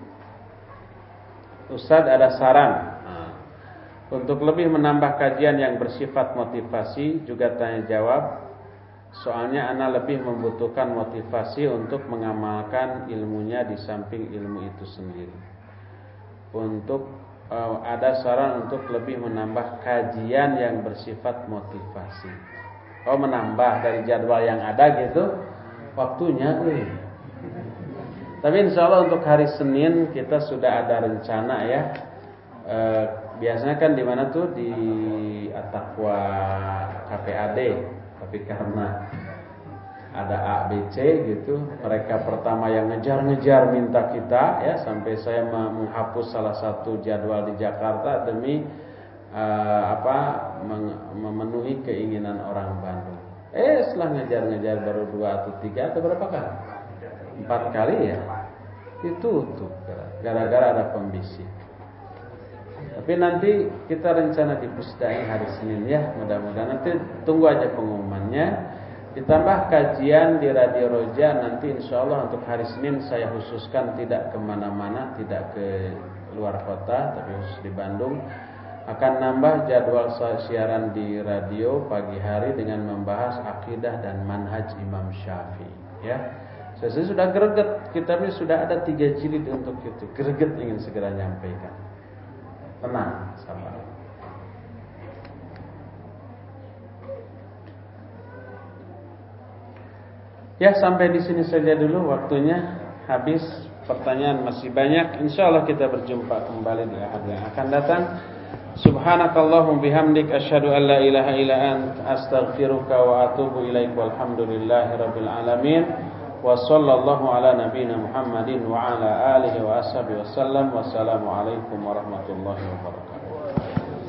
Ustaz, ada saran untuk lebih menambah kajian yang bersifat motivasi, juga tanya jawab. Soalnya ana lebih membutuhkan motivasi untuk mengamalkan ilmunya di samping ilmu itu sendiri. Untuk ada saran untuk lebih menambah kajian yang bersifat motivasi. Menambah dari jadwal yang ada gitu waktunya. Tapi insya Allah untuk hari Senin kita sudah ada rencana ya. Biasanya kan di mana tuh, di At-Taqwa KPAD. Tapi karena ada A, B, C gitu, mereka pertama yang ngejar-ngejar minta kita ya, sampai saya menghapus salah satu jadwal di Jakarta demi memenuhi keinginan orang Bandung. Setelah ngejar-ngejar baru 2 atau 3 atau berapa kali? 4 kali ya. Itu tuh gara-gara ada pembisik. Tapi nanti kita rencana di Pusdai hari Senin ya, mudah-mudahan nanti tunggu aja pengumumannya. Ditambah kajian di Radio Roja nanti insya Allah untuk hari Senin saya khususkan tidak kemana-mana, tidak ke luar kota, tapi khusus di Bandung. Akan nambah jadwal siaran di radio pagi hari dengan membahas akidah dan manhaj Imam Syafi'i ya. Saya sudah greget, kitabnya sudah ada 3 jilid untuk itu. Greget ingin segera nyampaikan. Tenang, sabar. Ya, sampai di sini saja dulu waktunya habis. Pertanyaan masih banyak. Insyaallah kita berjumpa kembali di ahad yang akan datang. Subhanakallahumma bihamdik asyhadu an la ilaha illa anta astaghfiruka wa atubu ilaik. Walhamdulillahirabbil alamin. Wa sallallahu ala nabiyyina Muhammadin wa ala alihi wa ashabihi wasallam. Wassalamu alaikum warahmatullahi wabarakatuh.